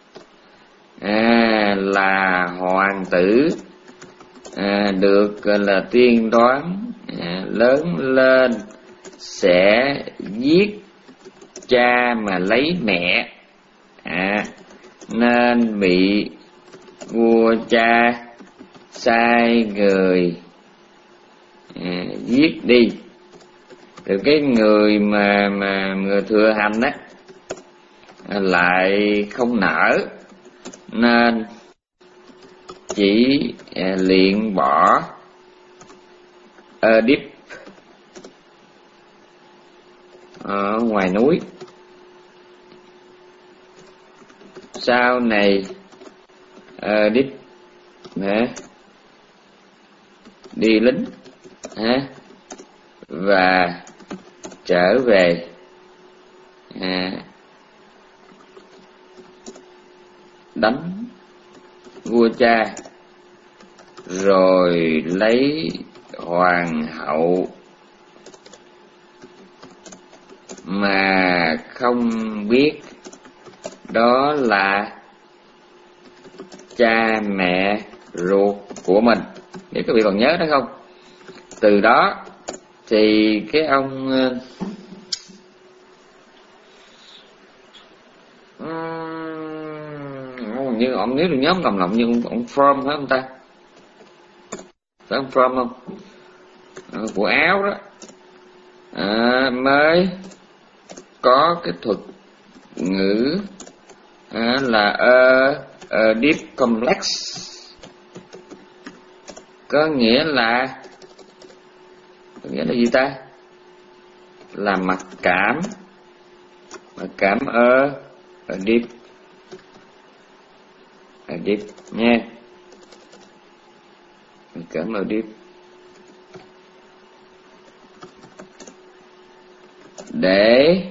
À, là hoàng tử, à, được là tiên đoán, à, lớn lên sẽ giết cha mà lấy mẹ, à, nên bị vua cha sai người à, giết đi. Rồi cái người mà mà người thừa hành á lại không nỡ, nên chỉ à, liền bỏ Oedip ở ngoài núi. Sau này Oedip à, đi lính à, và trở về à, đánh vua cha, rồi lấy hoàng hậu mà không biết đó là cha mẹ ruột của mình. Nếu các vị còn nhớ đó không? Từ đó thì cái ông um, như ông, nếu được nhớ ông cầm lòng như ông, ông From phải không ta? Phải ông From không? À, của Áo đó, à, mới có cái thuật ngữ à, là Oedip complex, có nghĩa là có nghĩa là gì ta? Là mặc cảm, mặc cảm ở Oedip, Oedip nha, mặc cảm Oedip. Để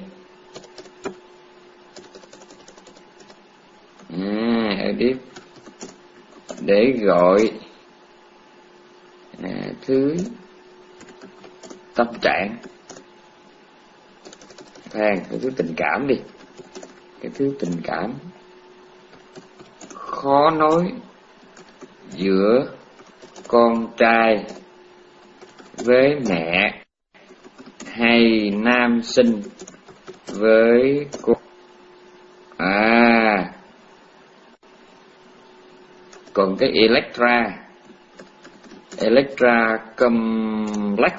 à, Oedip để gọi à, thứ tâm trạng, khoan, cái thứ tình cảm đi, cái thứ tình cảm khó nói giữa con trai với mẹ hay nam sinh với cô. À, còn cái Electra Electra Complex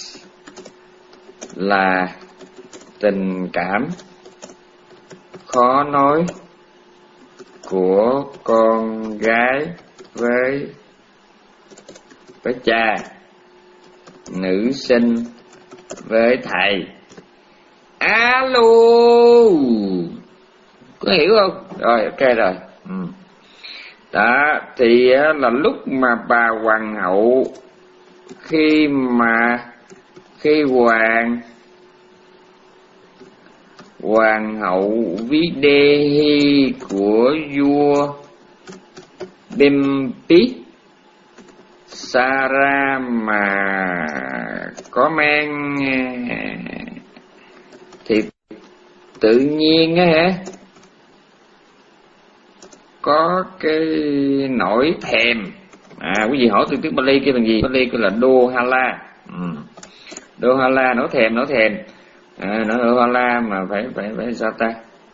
là tình cảm khó nói của con gái với với cha, nữ sinh với thầy. Alo, có hiểu không? Rồi, ok rồi. Ừ. Đó, thì là lúc mà bà hoàng hậu khi mà khi hoàng hoàng hậu Videhi của vua Bimbisara mà có mang thì tự nhiên á hả, có cái nỗi thèm. À, quý vị hỏi tôi tiếng Bali kêu bằng gì? Bali kêu là Dohala. Ừ. Dohala, nỗi thèm, nỗi thèm. À, nỗi Dohala mà phải phải phải sao ta?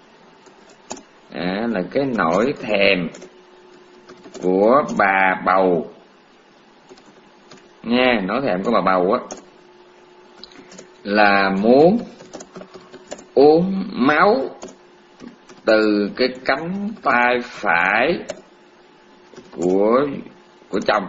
À, là cái nỗi thèm của bà bầu. Nha, nỗi thèm của bà bầu á là muốn uống máu từ cái cánh tay phải của của chồng.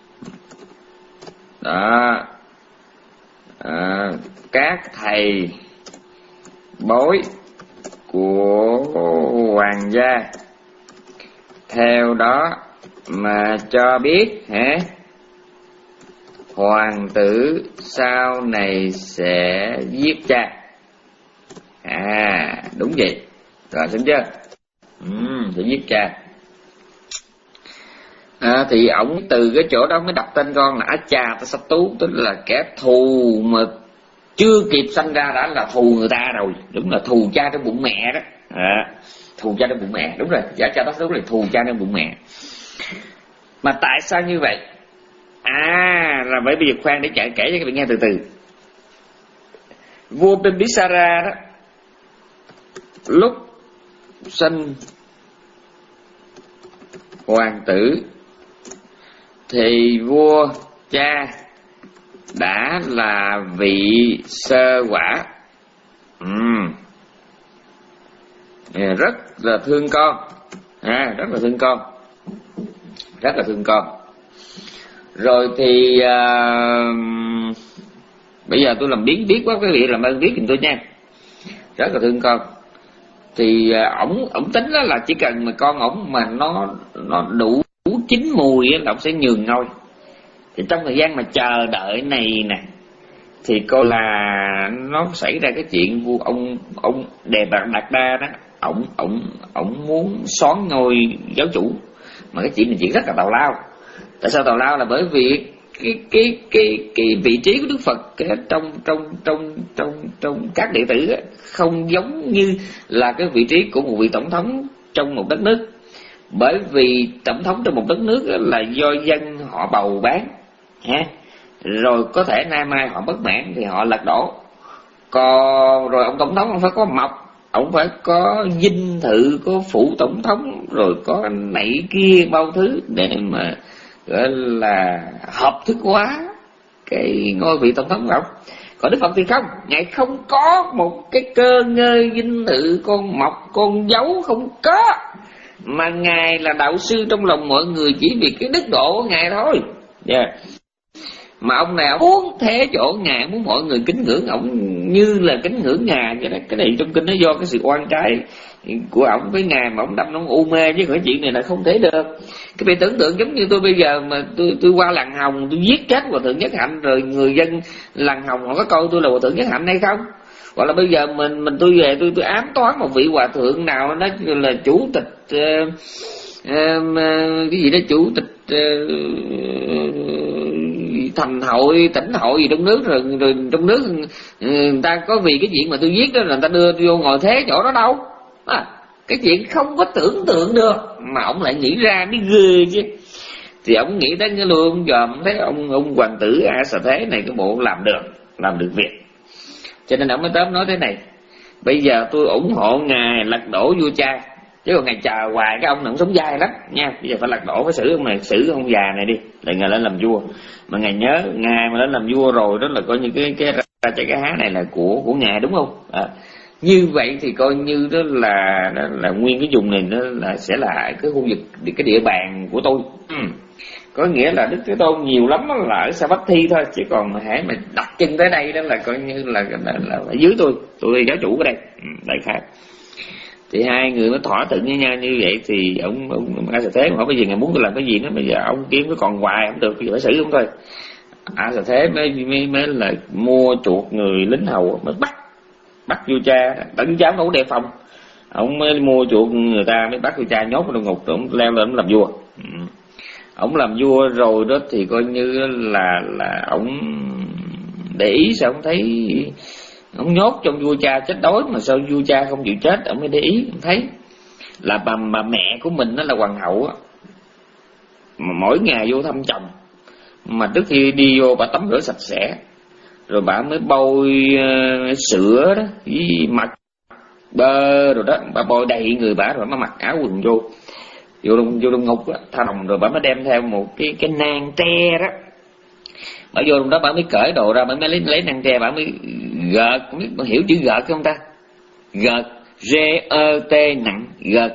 Đó. À, các thầy bói của hoàng gia theo đó mà cho biết hả, hoàng tử sau này sẽ giết cha. À, đúng vậy. Rồi, đúng chưa? Ừ, sẽ giết cha. À, thì ổng từ cái chỗ đó mới đặt tên con là Acha Tasattu, tức là kẻ thù mà chưa kịp sanh ra đã là thù người ta rồi. Đúng là thù cha trong bụng mẹ đó. À, thù cha trong bụng mẹ, đúng rồi. Acha Tasattu là thù cha trong bụng mẹ. Mà tại sao như vậy? À, là bởi bây giờ khoan để chạy kể cho các bạn nghe từ từ. Vua Bimbisara đó, lúc sinh hoàng tử thì vua cha đã là vị sơ quả. uhm. Rất là thương con. À, rất là thương con. Rất là thương con. Rồi thì à, bây giờ tôi làm biến biết quá, quý vị làm ơn biết giùm tôi nha. Rất là thương con. Thì ổng ổng tính đó là chỉ cần mà con ổng mà nó nó đủ chín mùi là ổng sẽ nhường ngôi. Thì trong thời gian mà chờ đợi này nè thì coi là nó xảy ra cái chuyện vua ông ông Đề Bạt Đạt Đa đó, ổng ổng ổng muốn soán ngôi giáo chủ. Mà cái chuyện này chuyện rất là tào lao. Tại sao tào lao? Là bởi vì cái cái cái cái vị trí của Đức Phật trong trong trong trong trong các đệ tử không giống như là cái vị trí của một vị tổng thống trong một đất nước. Bởi vì tổng thống trong một đất nước là do dân họ bầu bán ha, rồi có thể nay mai họ bất mãn thì họ lật đổ. Còn rồi ông tổng thống ông phải có mộc, ông phải có dinh thự, có phủ tổng thống, rồi có nảy kia bao thứ để mà gọi là hợp thức hóa cái ngôi vị tổng thống của ông. Còn Đức Phật thì không, ngài không có một cái cơ ngơi dinh thự, con mộc, con dấu, không có. Mà ngài là đạo sư trong lòng mọi người chỉ vì cái đức độ của ngài thôi. Yeah. Mà ông này ông muốn thế chỗ ngài, muốn mọi người kính ngưỡng ông như là kính ngưỡng ngài. Cái này trong kinh nó do cái sự oan trái của ông với ngài mà ông đâm ông u mê, chứ cái chuyện này là không thể được. Cái bị tưởng tượng giống như tôi bây giờ mà tôi tôi qua làng Hồng tôi giết chết Hòa Thượng Nhất Hạnh, rồi người dân làng Hồng họ có coi tôi là Hòa Thượng Nhất Hạnh hay không? Hoặc là bây giờ mình mình tôi về tôi tôi ám toán một vị hòa thượng nào nó là chủ tịch uh, uh, cái gì đó, chủ tịch uh, thành hội, tỉnh hội gì trong nước, rồi, rồi trong nước người ta có vì cái chuyện mà tôi giết đó là người ta đưa vô ngồi thế chỗ đó đâu. À, cái chuyện không có tưởng tượng được mà ông lại nghĩ ra mới ghê chứ. Thì ông nghĩ đến cái luôn dòm thấy ông ông hoàng tử A Xà Thế này cái bộ làm được, làm được việc. Cho nên ông mới tóm nói thế này: bây giờ tôi ủng hộ ngài lật đổ vua cha, chứ còn ngày chờ hoài cái ông này ông sống dai lắm nha. Bây giờ phải lật đổ, phải xử ông này, xử ông già này đi để ngày lên làm vua. Mà ngài nhớ ngài mà lên làm vua rồi đó là coi như cái cái ra trái cái há này là của của ngài, đúng không? À, như vậy thì coi như đó là đó là nguyên cái vùng này nó là sẽ là cái khu vực, cái địa bàn của tôi. Ừ. Có nghĩa là Đức Thế Tôn nhiều lắm là ở Savatthi thôi, chứ còn hãy mà đặt chân tới đây đó là coi như là là, là ở dưới tôi, tôi là giáo chủ ở đây. Ừ, đại khái. Thì hai người mới thỏa thuận với nhau như vậy thì ông ông A Xà Thế hỏi bây giờ ngài muốn tôi làm cái gì nữa, bây giờ ông kiếm cái còn hoài không được, bây giờ phải xử ông thôi. A Xà Thế mới mới mới là mua chuộc người lính hầu mới bắt bắt vua cha, tấn giáo đâu có đề phòng, ông mới mua chuộc người ta mới bắt vua cha nhốt vào trong ngục, rồi ông leo lên ông làm vua. Ừ. Ông làm vua rồi đó thì coi như là là ông để ý sao ông thấy ông nhốt trong vua cha chết đói mà sao vua cha không chịu chết, ông mới để ý ông thấy là bà, bà mẹ của mình nó là hoàng hậu á, mà mỗi ngày vô thăm chồng mà trước khi đi vô bà tắm rửa sạch sẽ rồi bà mới bôi uh, sữa đó với mật bơ rồi đó, bà bôi đầy người bà rồi mới mặc áo quần vô vô trong vô trong ngục á, tha đồng, rồi bà mới đem theo một cái cái nang tre đó, bà vô trong đó bà mới cởi đồ ra, bà mới lấy lấy nang tre, bà mới gợt, không biết bà hiểu chữ gợt không ta? Gợt, G E T nặng, gợt.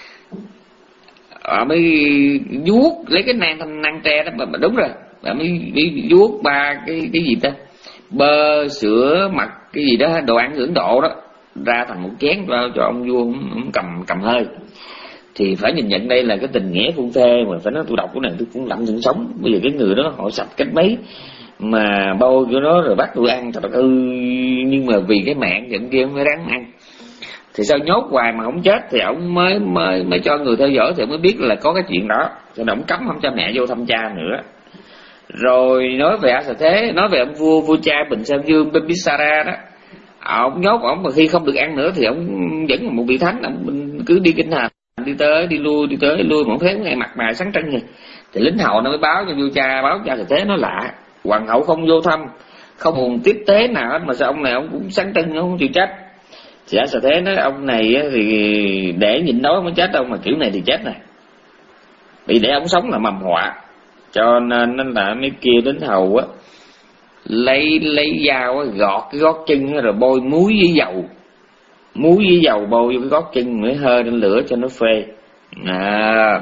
Bà mới vuốt lấy cái nang thanh nang tre đó, bà, bà đúng rồi, bà mới, mới vuốt ba cái cái gì ta, bơ sữa mật cái gì đó, đồ ăn Ấn Độ đó ra thành một chén cho cho ông vua ông cầm cầm hơi. Thì phải nhìn nhận đây là cái tình nghĩa phu thê, mà phải nói tôi đọc cái này tôi cũng lặng thượng sống. Bây giờ cái người đó họ sạch cách mấy mà bôi của nó rồi bắt tôi ăn thật ư, nhưng mà vì cái mạng thì ông kia mới ráng ăn. Thì sao nhốt hoài mà không chết, thì ông mới mới mới cho người theo dõi thì ông mới biết là có cái chuyện đó, cho nên ông cấm không cho mẹ vô thăm cha nữa. Rồi nói về A Xà Thế, nói về ông vua vua cha Bình Sa Dương Bimbisara đó, ông nhốt ông mà khi không được ăn nữa thì ông vẫn là một vị thánh, ông cứ đi kinh hành đi tới đi lui đi tới đi lui mà không thấy ngày mặt mày sáng trưng. Thì lính hầu nó mới báo cho vua cha, báo cho A Xà Thế, nó lạ, hoàng hậu không vô thăm, không buồn tiếp tế nào hết mà sao ông này ông cũng sáng trưng, ông không chịu trách. Thì A Xà Thế nói ông này thì để nhịn đói mới chết đâu, mà kiểu này thì chết này, bị để ông sống là mầm họa. Cho nên nó là mấy kia lính hầu á lấy lấy dao á, gọt cái gót chân á, rồi bôi muối với dầu, muối với dầu bôi vô cái gót chân mới hơi lên lửa cho nó phê. À,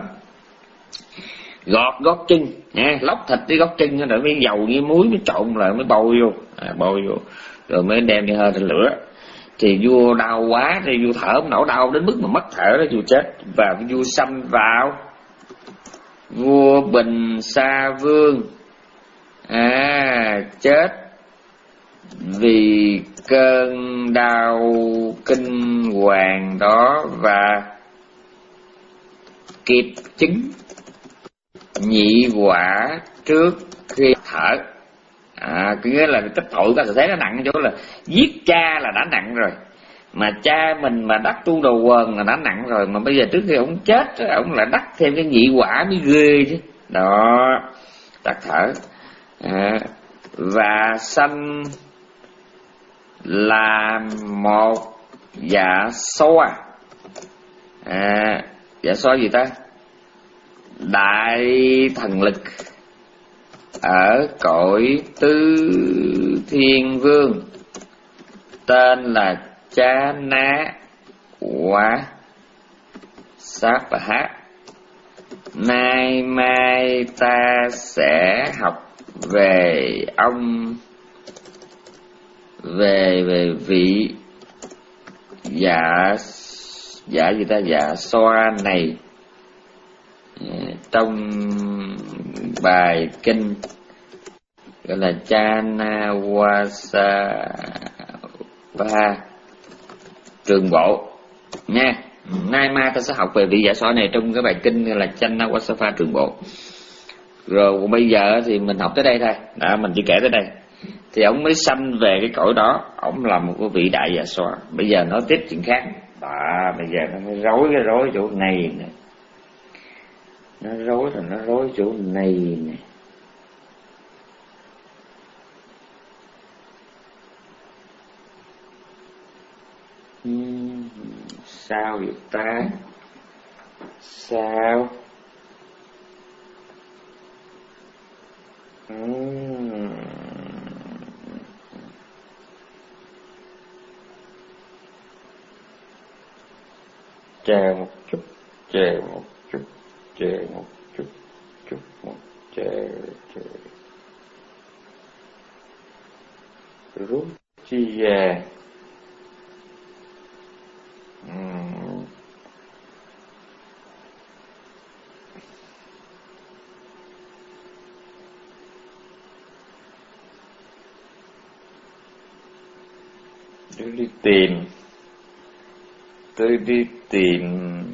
gọt gót chân nha, lóc thịt cái gót chân rồi mới dầu với muối mới trộn lại mới bôi vô, à, bôi vô rồi mới đem đi hơi lên lửa. Thì vua đau quá thì vua thở không nổi, đau đến mức mà mất thở đó, vua chết. Và vua xâm vào vua Bình Sa Vương à chết vì cơn đau kinh hoàng đó, và kịp chứng nhị quả trước khi thở. À, nghĩa là cái tội của A Xà Thế nó nặng chỗ là giết cha là đã nặng rồi, mà cha mình mà đắc tu đầu quần là đã nặng rồi, mà bây giờ trước khi ông chết ông lại đắc thêm cái nhị quả mới ghê chứ. Đó, tắt thở. À, và sanh là một dạ xoa. À, dạ xoa gì ta? Đại thần lực ở cõi Tứ Thiên Vương, tên là Cha Na Quả Sát và Hát. Nay mai ta sẽ học về ông, về về vị dạ dạ gì ta dạ xoa này trong bài kinh gọi là Chanawasava Trường Bộ nha. Nay mai ta sẽ học về vị dạ xoa này trong cái bài kinh gọi là Chanawasava Trường Bộ. Rồi bây giờ thì mình học tới đây thôi, đó, mình chỉ kể tới đây. Thì ông mới sanh về cái cõi đó, ông là một cái vị đại dạ xoa. Bây giờ nói tiếp chuyện khác. Đó, bây giờ nó mới rối cái rối chỗ này nè, nó rối rồi nó rối chỗ này nè. Uhm, sao vậy ta? sao? Uhm. Chờ một chút, chờ một chút, chờ một chút, chút một chờ, chờ. Rút chi ra. Uhm. Tôi đi tìm, tôi đi tìm.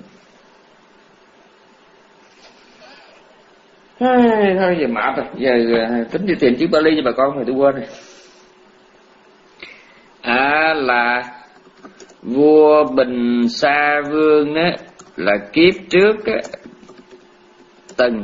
Ai, thôi giờ mệt rồi, giờ tính đi tìm chữ Bali cho bà con rồi tôi quên rồi. À là vua Bình Sa Vương á, là kiếp trước á, từng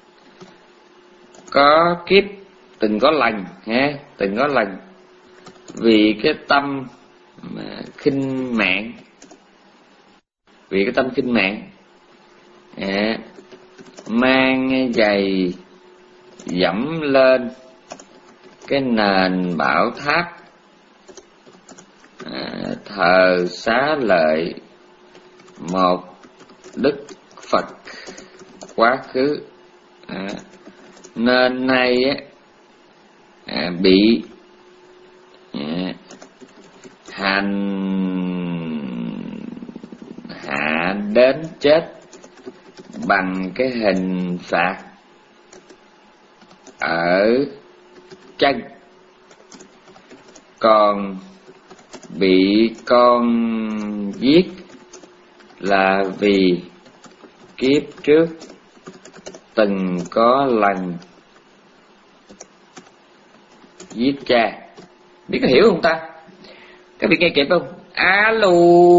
có kiếp từng có lành ha, từng có lành vì cái tâm mà khinh mạng, vì cái tâm khinh mạng, à, mang giày dẫm lên cái nền bảo tháp, à, thờ xá lợi một đức Phật quá khứ, à, nên nay á, à, bị à, hành hạ đến chết bằng cái hình phạt ở chân, còn bị con giết là vì kiếp trước từng có lần giết cha. Biết có hiểu không ta? Các vị nghe kịp không? Alo,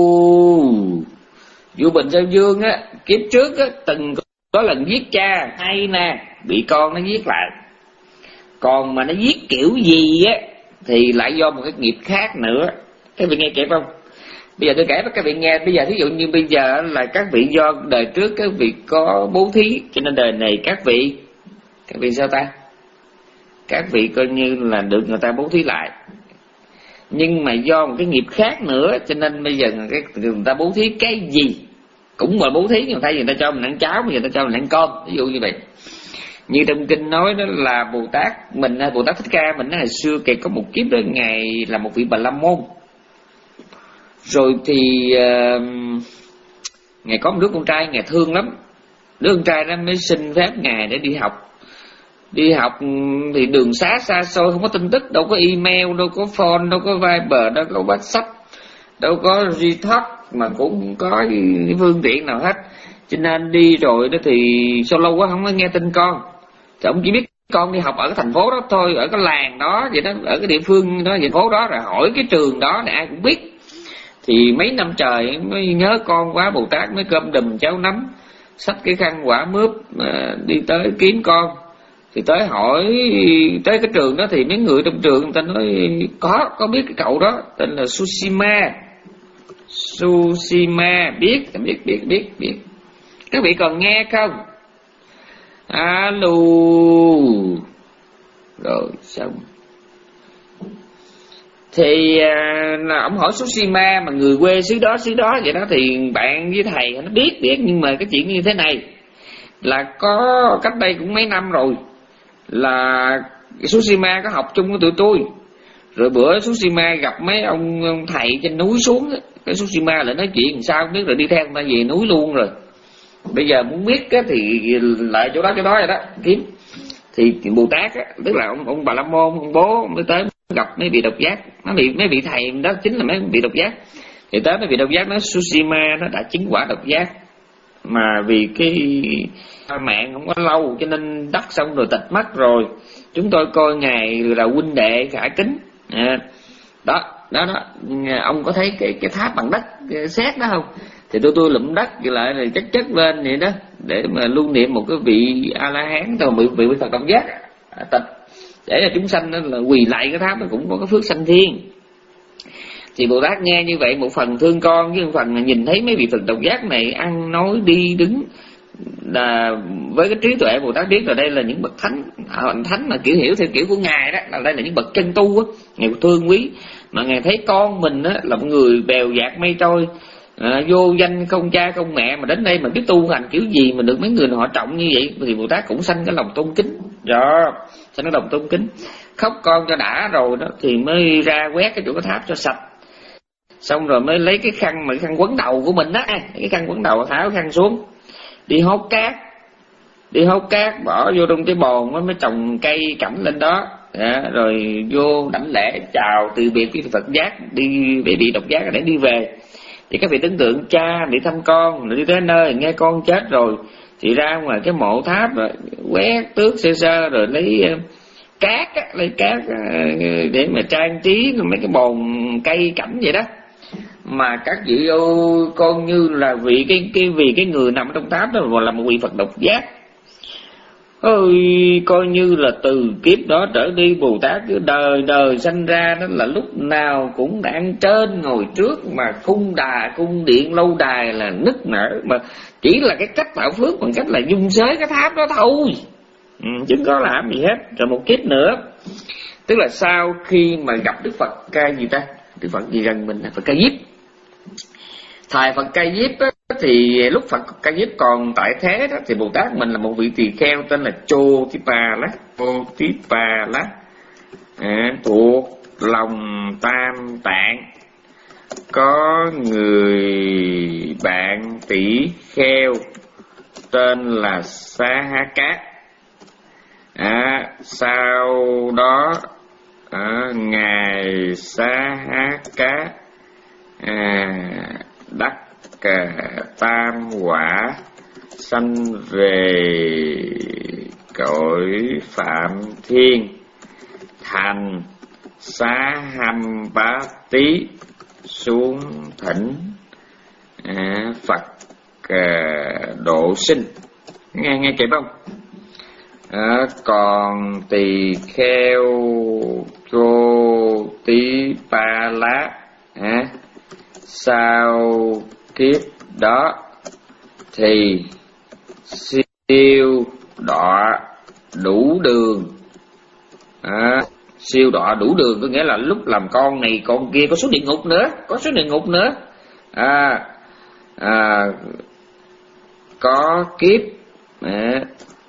vua Bình Sa Vương á, kiếp trước á, từng có lần giết cha, hay nè, bị con nó giết lại. Còn mà nó giết kiểu gì á thì lại do một cái nghiệp khác nữa. Các vị nghe kịp không? Bây giờ tôi kể với các vị nghe. Bây giờ thí dụ như bây giờ là các vị do đời trước các vị có bố thí, cho nên đời này các vị Các vị sao ta? Các vị coi như là được người ta bố thí lại. Nhưng mà do một cái nghiệp khác nữa, cho nên bây giờ cái, người ta bố thí cái gì cũng mà bố thí, nhưng mà thay vì người ta cho mình ăn cháo, bây giờ người ta cho mình ăn cơm. Ví dụ như vậy. Như trong kinh nói đó là Bồ Tát mình, Bồ Tát Thích Ca mình, nó hồi xưa kể có một kiếp đó, Ngài là một vị Bà La Môn. Rồi thì uh, Ngài có một đứa con trai, Ngài thương lắm. Đứa con trai đó mới xin phép Ngài để đi học. Đi học thì đường xá xa xôi, không có tin tức, đâu có email, đâu có phone, đâu có Viber, đâu có WhatsApp, đâu có Gtalk, mà cũng không có phương tiện nào hết. Cho nên đi rồi đó thì sao lâu quá không có nghe tin con. Thì ông chỉ biết con đi học ở cái thành phố đó thôi, ở cái làng đó vậy đó, ở cái địa phương đó, thành phố đó, rồi hỏi cái trường đó thì ai cũng biết. Thì mấy năm trời mới nhớ con quá, Bồ Tát mới cơm đùm cháo nắm, xách cái khăn quả mướp mà đi tới kiếm con. Thì tới hỏi tới cái trường đó thì mấy người trong trường người ta nói có có biết cái cậu đó tên là Sushima. Sushima biết biết biết biết biết. Các vị còn nghe không? Alo. Rồi xong. Thì à, ông hỏi Sushima mà người quê xứ đó xứ đó vậy đó, thì bạn với thầy nó biết biết nhưng mà cái chuyện như thế này là có cách đây cũng mấy năm rồi, là Sushima có học chung với tụi tôi. Rồi bữa Sushima gặp mấy ông, ông thầy trên núi xuống, cái Sushima lại nói chuyện làm sao không biết, rồi đi theo người ta về núi luôn rồi. Bây giờ muốn biết á, thì lại chỗ đó chỗ đó rồi đó kiếm. Thì, thì Bồ Tát á, tức là ông, ông Bà La Môn, ông bố mới tới gặp mấy vị độc giác. Nó bị mấy vị thầy đó chính là mấy vị độc giác. Thì tới mấy vị độc giác nói Sushima nó đã chứng quả độc giác, mà vì cái mạng không có lâu cho nên đắc xong rồi tịch mất rồi. Chúng tôi coi ngài là huynh đệ khả kính. À, đó, đó đó, ông có thấy cái cái tháp bằng đất sét đó không? Thì tôi tôi lụm đất lại rồi chất chất lên vậy đó, để mà lưu niệm một cái vị A La Hán, rồi vị vị Phật độc giác tịch, để cho chúng sanh là quỳ lại cái tháp nó cũng có cái phước sanh thiên. Thì Bồ Tát nghe như vậy, một phần thương con, với một phần là nhìn thấy mấy vị Phật độc giác này ăn nói đi đứng, là với cái trí tuệ Bồ Tát biết là đây là những bậc thánh, thánh mà kiểu hiểu theo kiểu của ngài đó, là đây là những bậc chân tu á, ngài thương quý, mà ngài thấy con mình á là một người bèo dạt mây trôi, à, vô danh không cha không mẹ, mà đến đây mà biết tu hành kiểu gì mà được mấy người họ trọng như vậy, thì Bồ Tát cũng sanh cái lòng tôn kính, đó, sanh cái lòng tôn kính, khóc con cho đã rồi đó thì mới ra quét cái chỗ cái tháp cho sạch, xong rồi mới lấy cái khăn mà cái khăn quấn đầu của mình đó, cái khăn quấn đầu tháo khăn xuống, đi hốt cát, đi hốt cát bỏ vô trong cái bồn mới trồng cây cảnh lên đó, à, rồi vô đảnh lễ chào từ biệt với Phật giác, đi bị bị độc giác để đi về. Thì các vị tưởng tượng cha đi thăm con, rồi đi tới nơi nghe con chết rồi thì ra ngoài cái mộ tháp rồi, quét tước sơ sơ rồi lấy cát á, lấy cát để mà trang trí mấy cái bồn cây cảnh vậy đó. Mà các vị ơi, con như là vì cái cái vì cái người nằm trong tháp đó mà là một vị Phật độc giác. Ôi, coi như là từ kiếp đó trở đi Bồ Tát cứ đời đời sanh ra đó là lúc nào cũng đang trên ngồi trước, mà cung đà cung điện lâu đài là nức nở, mà chỉ là cái cách tạo phước bằng cách là dung xới cái tháp đó thôi, ừ, chứ có làm gì hết. Rồi một kiếp nữa, tức là sau khi mà gặp Đức Phật ca gì ta, Đức Phật gì gần mình, Phật Ca Diếp. Thời Phật Ca Diếp á, thì lúc Phật Ca Diếp còn tại thế đó, thì Bồ Tát mình là một vị tỳ kheo tên là Chô Tí Pa Lá, Chô Tí Pa Lá, à, thuộc lòng Tam Tạng. Có người bạn tỷ kheo tên là Sa Ha Cát, à, sau đó à, ngài Sa Ha Cát à, đắc à, tam quả sanh về cõi Phạm Thiên, thành Xá Hăm Bá Tí, xuống thỉnh à, Phật à, độ sinh. Nghe nghe kịp không? À, còn tỳ kheo Chô Tí Pa Lá à, sau kiếp đó thì siêu đọa đủ đường, à, siêu đọa đủ đường có nghĩa là lúc làm con này con kia có số địa ngục nữa, có số địa ngục nữa, à, à, có kiếp à,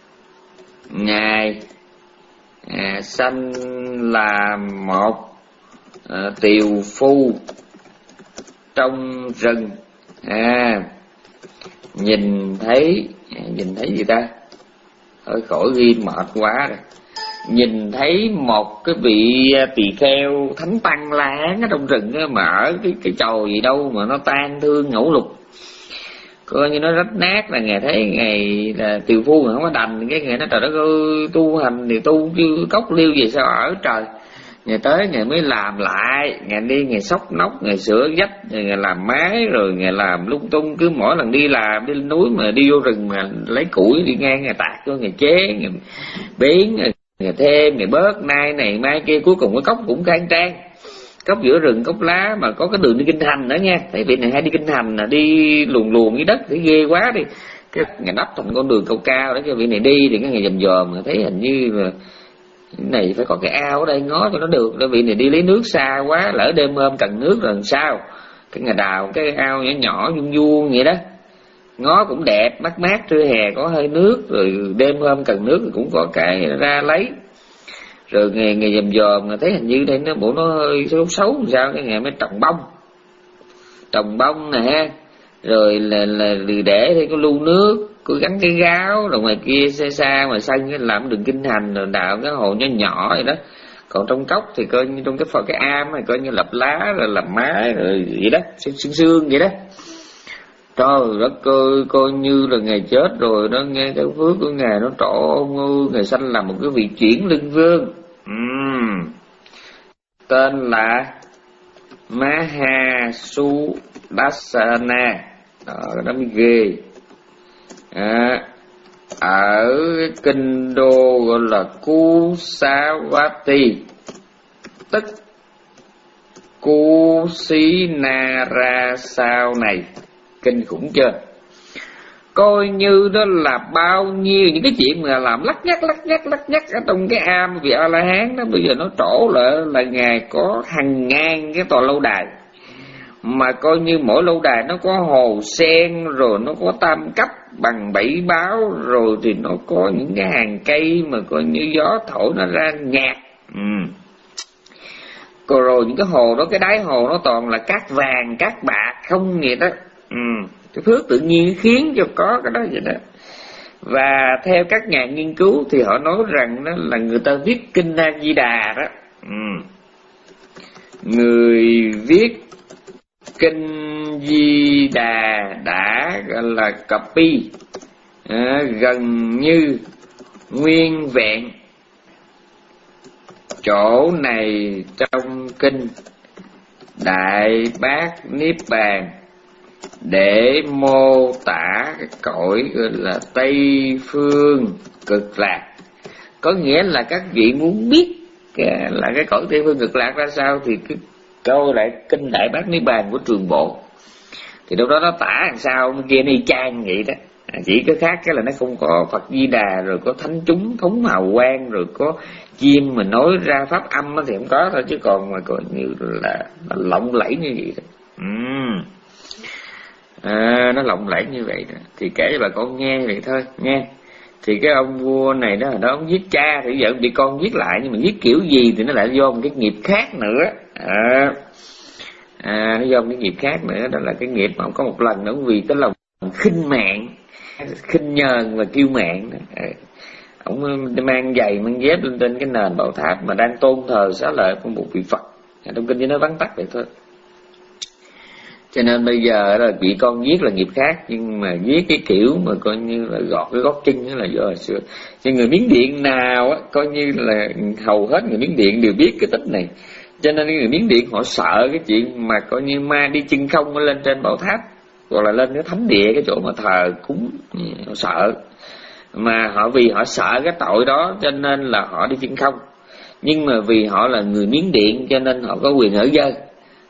ngài à, sanh là một à, tiều phu trong rừng, à, nhìn thấy à, nhìn thấy gì ta, hơi khỏi ghi mệt quá rồi, nhìn thấy một cái vị tỳ kheo thánh tăng la hán ở trong rừng đó, mà ở cái cái chòi gì đâu mà nó tan thương ngẫu lục, coi như nó rách nát, là ngày thấy ngày là tiều phu mà không có đành, cái ngày nó trời đất ơi, tu hành thì tu chứ cốc liêu gì sao ở trời. Ngày tới ngày mới làm lại, ngày đi ngày xóc nóc, ngày sửa vách, ngày làm mái, rồi ngày làm lung tung, cứ mỗi lần đi làm đi lên núi mà đi vô rừng mà lấy củi đi ngang ngày tạc cho ngày chế, ngày biến, ngày thêm, ngày bớt, nay này mai kia, cuối cùng cái cốc cũng khang trang, cốc giữa rừng cốc lá mà có cái đường đi kinh hành nữa nha. Thấy vị này hay đi kinh hành là đi luồn luồn dưới đất, thấy ghê quá đi, cái ngày đắp thành con đường cao cao để cho vị này đi, thì cái ngày dòm dòm mà thấy hình như là cái này phải có cái ao ở đây ngó cho nó được, để vị này đi lấy nước xa quá, lỡ đêm hôm cần nước rồi làm sao, cái ngày đào cái ao nhỏ nhỏ vuông vuông vậy đó, ngó cũng đẹp, mát mát trưa hè có hơi nước, rồi đêm hôm cần nước thì cũng có cái ra lấy. Rồi ngày ngày dòm dòm thấy hình như đây nó bộ nó hơi xấu xấu làm sao, cái ngày mới trồng bông, trồng bông nè, rồi là là để thêm cái lu nước, cứ gắn cái gáo, rồi ngoài kia xa xa ngoài sân làm đường kinh hành, rồi đào cái hồ nhỏ nhỏ vậy đó. Còn trong cốc thì coi như trong cái phần cái am này coi như lập lá rồi làm mái rồi vậy đó, xương xương vậy đó. Trời đất ơi, coi như là ngày chết rồi đó, nghe cái phước của ngài nó trổ ông ơi, ngài sanh là một cái vị chuyển lưng vương, uhm. tên là Mahasudassana, đó, đó mới ghê. À, ở kinh đô gọi là Kusawati, tức Kusinara sau này. Kinh khủng chưa? Coi như đó là bao nhiêu những cái chuyện mà làm lắc nhắc lắc nhắc lắc nhắc ở trong cái am vị A La Hán đó, bây giờ nó trổ lại là ngài có hàng ngàn cái tòa lâu đài, mà coi như mỗi lâu đài nó có hồ sen, rồi nó có tam cấp bằng bảy báo, rồi thì nó có những cái hàng cây mà coi như gió thổi nó ra nhạc. Ừ. Rồi những cái hồ đó, cái đáy hồ nó toàn là cát vàng cát bạc không vậy đó. Ừ. Cái phước tự nhiên khiến cho có cái đó vậy đó. Và theo các nhà nghiên cứu thì họ nói rằng đó là người ta viết kinh A Di Đà đó. Ừ. Người viết kinh Di Đà đã gọi là copy à, gần như nguyên vẹn chỗ này trong kinh Đại Bát Niết Bàn để mô tả cái cõi gọi là Tây Phương Cực Lạc. Có nghĩa là các vị muốn biết là cái cõi Tây Phương Cực Lạc ra sao thì cứ câu lại kinh Đại Bát Niết Bàn của Trường Bộ, thì lúc đó nó tả làm sao bên kia y chang vậy đó. Chỉ có khác cái là nó không có Phật Di Đà, rồi có thánh chúng thống hào quang, rồi có chim mà nói ra pháp âm thì không có thôi, chứ còn mà coi như là, là lộng lẫy như vậy đó. Uhm. À, nó lộng lẫy như vậy đó. Thì kể cho bà con nghe vậy thôi nghe. Thì cái ông vua này đó, đó ông giết cha thì giờ bị con giết lại, nhưng mà giết kiểu gì thì nó lại do một cái nghiệp khác nữa. À, à nó do một cái nghiệp khác nữa, đó là cái nghiệp mà ông có một lần nữa vì cái lòng khinh mạng, khinh nhờn và kiêu mạng đó. À, ông mang giày mang dép lên trên cái nền bảo tháp mà đang tôn thờ xá lợi của một vị Phật. Trong kinh chỉ nói vắn tắt vậy thôi. Cho nên bây giờ là bị con giết là nghiệp khác, nhưng mà giết cái kiểu mà coi như là gọt cái gót chân đó là do hồi xưa. Cho người Miến Điện nào á, coi như là hầu hết người Miến Điện đều biết cái tích này. Cho nên người Miến Điện họ sợ cái chuyện mà coi như ma đi chân không lên trên bảo tháp, hoặc là lên cái thánh địa, cái chỗ mà thờ cúng, họ sợ. Mà họ vì họ sợ cái tội đó cho nên là họ đi chân không. Nhưng mà vì họ là người Miến Điện cho nên họ có quyền ở dơ.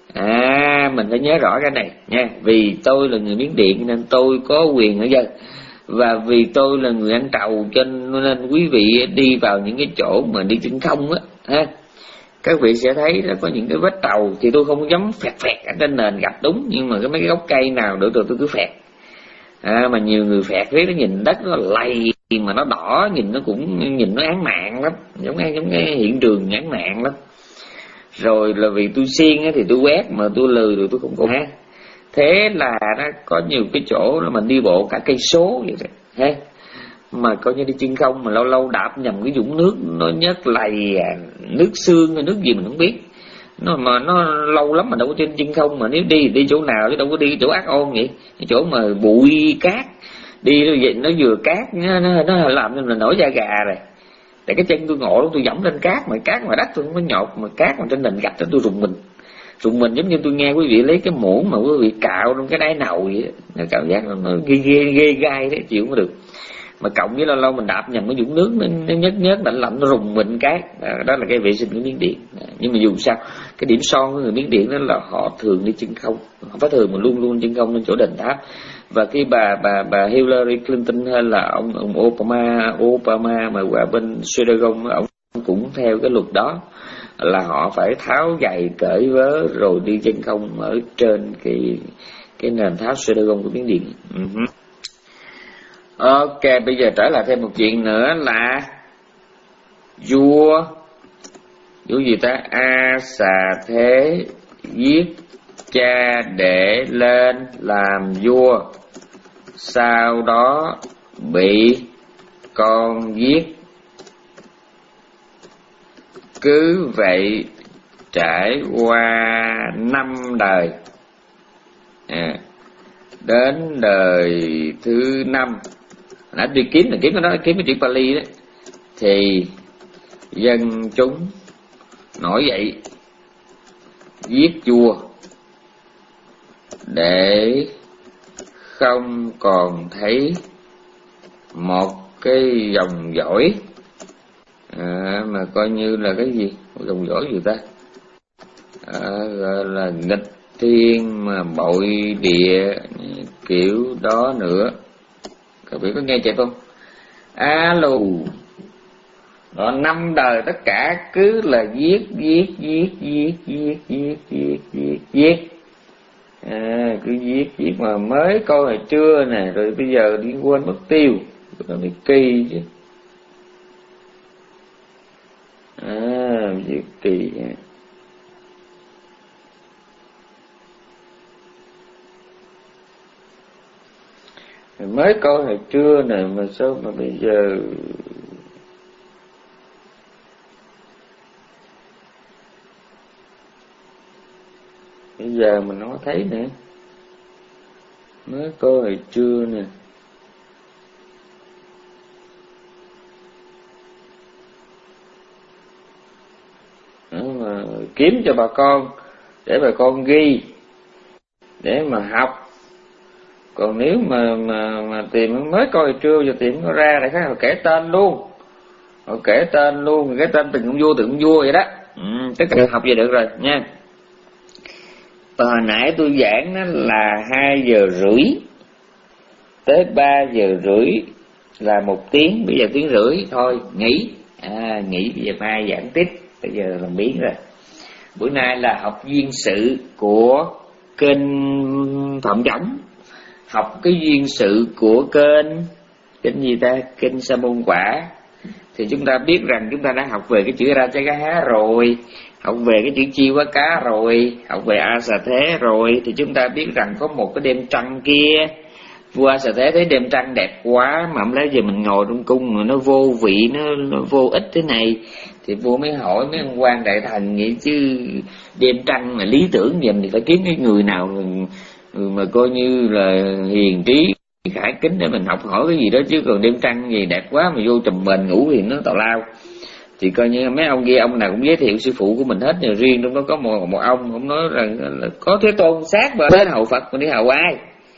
À, mình phải nhớ rõ cái này nha. Vì tôi là người Miến Điện nên tôi có quyền ở dân. Và vì tôi là người ăn trầu cho nên quý vị đi vào những cái chỗ mà đi trên không á, ha, các vị sẽ thấy là có những cái vết trầu. Thì tôi không dám phẹt phẹt ở trên nền gạch đúng, nhưng mà cái mấy cái gốc cây nào được rồi tôi cứ phẹt. À, mà nhiều người phẹt riết nó nhìn đất nó lầy mà nó đỏ, nhìn nó cũng nhìn nó án mạng lắm, giống cái giống cái hiện trường án mạng lắm. Rồi là vì tôi xiên á thì tôi quét, mà tôi lừ rồi tôi không có ha. Thế là nó có nhiều cái chỗ là mình đi bộ cả cây số vậy đó, ha. Mà coi như đi chân không mà lâu lâu đạp nhầm cái vũng nước nó nhớt lầy à, nước xương hay nước gì mình không biết. Nó mà nó lâu lắm mà đâu có trên chân không, mà nếu đi đi chỗ nào chứ đâu có đi chỗ ác ôn vậy. Cái chỗ mà bụi cát đi nó vậy, nó vừa cát nó, nó, nó làm cho mình nổi da gà rồi. Tại cái chân tôi ngộ lắm, tôi dẫm lên cát mà cát ngoài đất tôi không có nhột, mà cát mà trên nền gạch đó tôi rùng mình. Rùng mình giống như tôi nghe quý vị lấy cái muỗng mà quý vị cạo trong cái đáy nầu vậy đó. Nó cảm giác nó ghê ghê ghê gai đấy, chịu không được. Mà cộng với lâu lâu mình đạp nhầm cái vũng nước nó, nó nhớt nhớt lạnh lạnh nó rùng mình cái đó, đó là cái vệ sinh của Miến Điện. Nhưng mà dù sao cái điểm son của người Miến Điện đó là họ thường đi chân không, không phải thường mà luôn luôn chân không lên chỗ đền tháp. Và khi bà bà bà Hillary Clinton hay là ông ông Obama Obama mà qua bên Sudan, ông cũng theo cái luật đó là họ phải tháo giày cởi vớ rồi đi chân không ở trên cái cái nền tháp Sudan của Miến Điện. Uh-huh. Ok, bây giờ trở lại thêm một chuyện nữa là vua vua gì ta? A Xà Thế giết cha để lên làm vua, sau đó bị con giết. Cứ vậy trải qua năm đời, à, đến đời thứ năm, nãy đi kiếm là kiếm cái đó, kiếm cái chữ Pali đó, thì dân chúng nổi dậy giết vua để không còn thấy một cái dòng dõi, à, mà coi như là cái gì, một dòng dõi gì ta, à, gọi là nghịch thiên mà bội địa kiểu đó nữa. Các vị có nghe chạy không? Alo. Đó, năm đời tất cả cứ là giết giết giết giết giết giết giết giết giết à, cứ giết giết mà mới coi hồi trưa nè, rồi bây giờ đi quên mất tiêu, nó bị kỳ chứ. À, giết kỳ. Mới coi hồi trưa nè mà sao mà bây giờ bây giờ mình không có thấy nữa. Mới coi hồi trưa nè. Đó mà kiếm cho bà con để bà con ghi để mà học. Còn nếu mà mà mà tìm mới coi trưa giờ tìm nó ra để khác họ kể tên luôn, họ kể tên luôn, cái tên từng con vua từng con vua vậy đó. Ừ, tất cả học về được rồi nha. Hồi nãy tôi giảng nó là hai giờ rưỡi tới ba giờ rưỡi là một tiếng, bây giờ tiếng rưỡi thôi nghỉ. À, nghỉ bây giờ mai giảng tiếp, bây giờ làm biến rồi. Bữa nay là học duyên sự của kênh Phạm Trọng, học cái duyên sự của kênh kênh gì ta, kênh Sa Môn Quả. Thì chúng ta biết rằng chúng ta đã học về cái chữ Ra Chá Cá Há rồi, học về cái chữ Chi Quá Cá rồi, học về A Xà Thế rồi. Thì chúng ta biết rằng có một cái đêm trăng kia, vua A Xà Thế thấy đêm trăng đẹp quá mà không lẽ giờ mình ngồi trong cung mà nó vô vị, nó, nó vô ích thế này. Thì vua mới hỏi mấy ông quan đại thần vậy chứ đêm trăng mà lý tưởng vậy thì phải kiếm cái người nào mà, mà coi như là hiền trí khải kính để mình học hỏi cái gì đó, chứ còn đêm trăng gì đẹp quá mà vô trùm mền ngủ thì nó tào lao. Thì coi như mấy ông kia ông nào cũng giới thiệu sư phụ của mình hết, rồi riêng trong đó có một một ông ông nói rằng là có Thế Tôn sát mà đến hầu Phật mà đi hầu ai.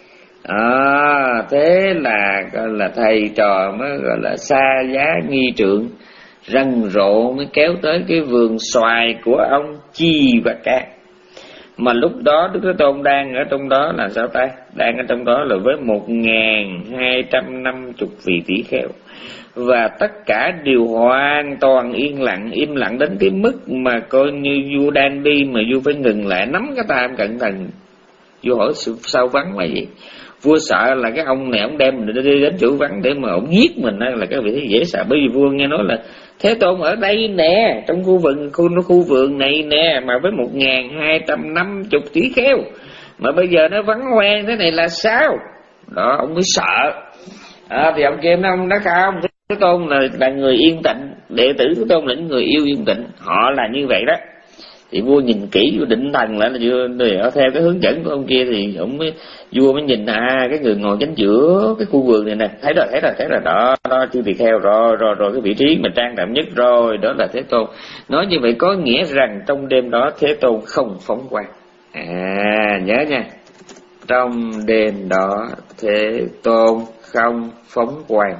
À, thế là gọi là thầy trò mới gọi là xa giá nghi trượng, rần rộ mới kéo tới cái vườn xoài của ông Chi Và Cá. Mà lúc đó Đức Thế Tôn đang ở trong đó là sao ta? Đang ở trong đó là với một ngàn hai trăm năm mươi vị tỷ kheo. Và tất cả đều hoàn toàn yên lặng, im lặng đến cái mức mà coi như vua đang đi mà vua phải ngừng lại nắm cái tay cẩn thận. Vua hỏi sao vắng quá vậy? Vua sợ là cái ông này ông đem mình đi đến chỗ vắng để mà ông giết mình, là các vị thấy dễ sợ. Bởi vì vua nghe nói là Thế Tôn ở đây nè, trong khu vườn khu, khu vườn này nè, mà với một ngàn hai trăm năm mươi tỷ kheo, mà bây giờ nó vắng hoe thế này là sao? Đó, ông mới sợ. À, thì ông kia nó ông nói không, Thế Tôn là là người yên tĩnh, đệ tử Thế Tôn là những người yêu yên tĩnh, họ là như vậy đó. Thì vua nhìn kỹ, vua định thần lại là vua theo cái hướng dẫn của ông kia, thì ông mới vua mới nhìn à cái người ngồi chính giữa cái khu vườn này nè, thấy rồi thấy rồi thấy rồi đó đó chư tỳ kheo rồi rồi rồi cái vị trí mà trang trọng nhất rồi đó là Thế Tôn. Nói như vậy có nghĩa rằng trong đêm đó Thế Tôn không phóng quang. À, nhớ nha, trong đêm đó Thế Tôn không phóng quang.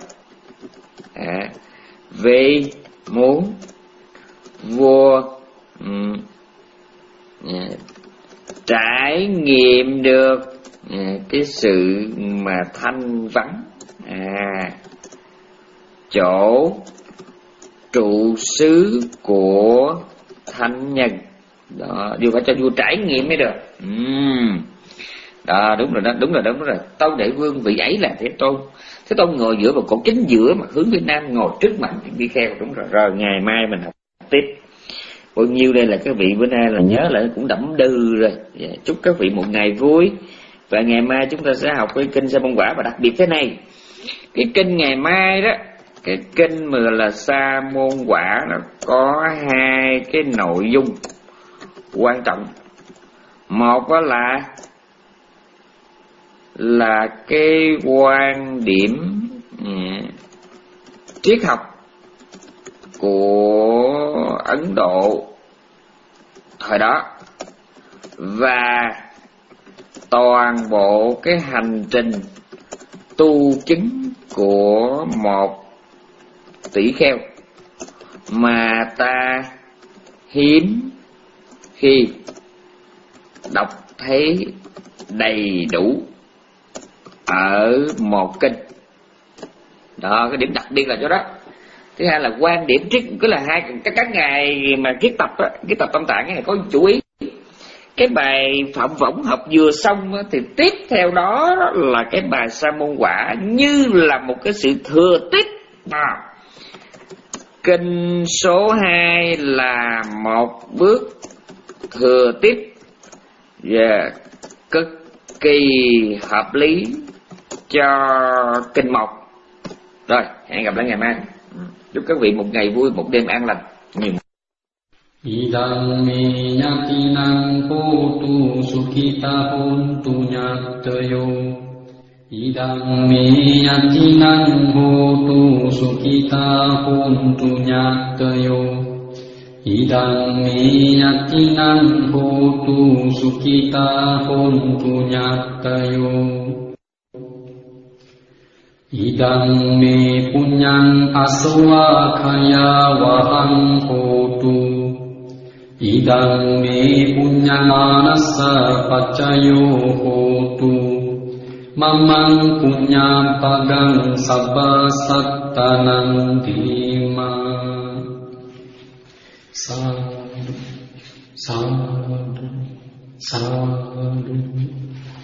À, vì muốn vua um, yeah, trải nghiệm được yeah, cái sự mà thanh vắng, à, chỗ trụ xứ của thánh nhân đó, vua phải cho vua trải nghiệm mới được. uhm. Đó, đúng rồi đó, đúng rồi, đúng rồi. Tâu Đệ Vương vị ấy là Thế Tôn. Thế Tôn ngồi giữa một cột chính giữa mà hướng phía nam, ngồi trước mặt đi kheo. Đúng rồi, rồi ngày mai mình học tiếp. Bao nhiêu đây là các vị bữa nay là nhớ lại cũng đẫm đừ rồi. Chúc các vị một ngày vui. Và ngày mai chúng ta sẽ học cái kinh Sa Môn Quả. Và đặc biệt thế này, cái kinh ngày mai đó, cái kinh mà là Sa Môn Quả nó có hai cái nội dung quan trọng. Một đó là là cái quan điểm yeah, triết học của Ấn Độ thời đó, và toàn bộ cái hành trình tu chứng của một tỷ kheo mà ta hiếm khi đọc thấy đầy đủ ở một kinh. Đó, cái điểm đặc biệt là chỗ đó. Thứ hai là quan điểm triết, cứ là hai các các ngày mà kiết tập á, kiết tập Tâm Tạng cái này có chú ý. Cái bài Phạm Võng học vừa xong á, thì tiếp theo đó là cái bài Sa Môn Quả, như là một cái sự thừa tiếp. À, kinh số hai là một bước thừa tiếp và cực kỳ hợp lý cho kinh một. Rồi, hẹn gặp lại ngày mai. Chúc các vị một ngày vui, một đêm an lành nhiều.
Idang me yatinang hotu sukhita hontu nyatayo. Idang me yatinang hotu sukhita hontu nyatayo. Idang me yatinang hotu sukhita hontu nyatayo. Idang me punyang aswa khaya wahang hotu. Idang me punyang manasa pacayo hotu. Mamang punyang pagang sabba sattanang dhima. Sadhu, sadhu, sadhu.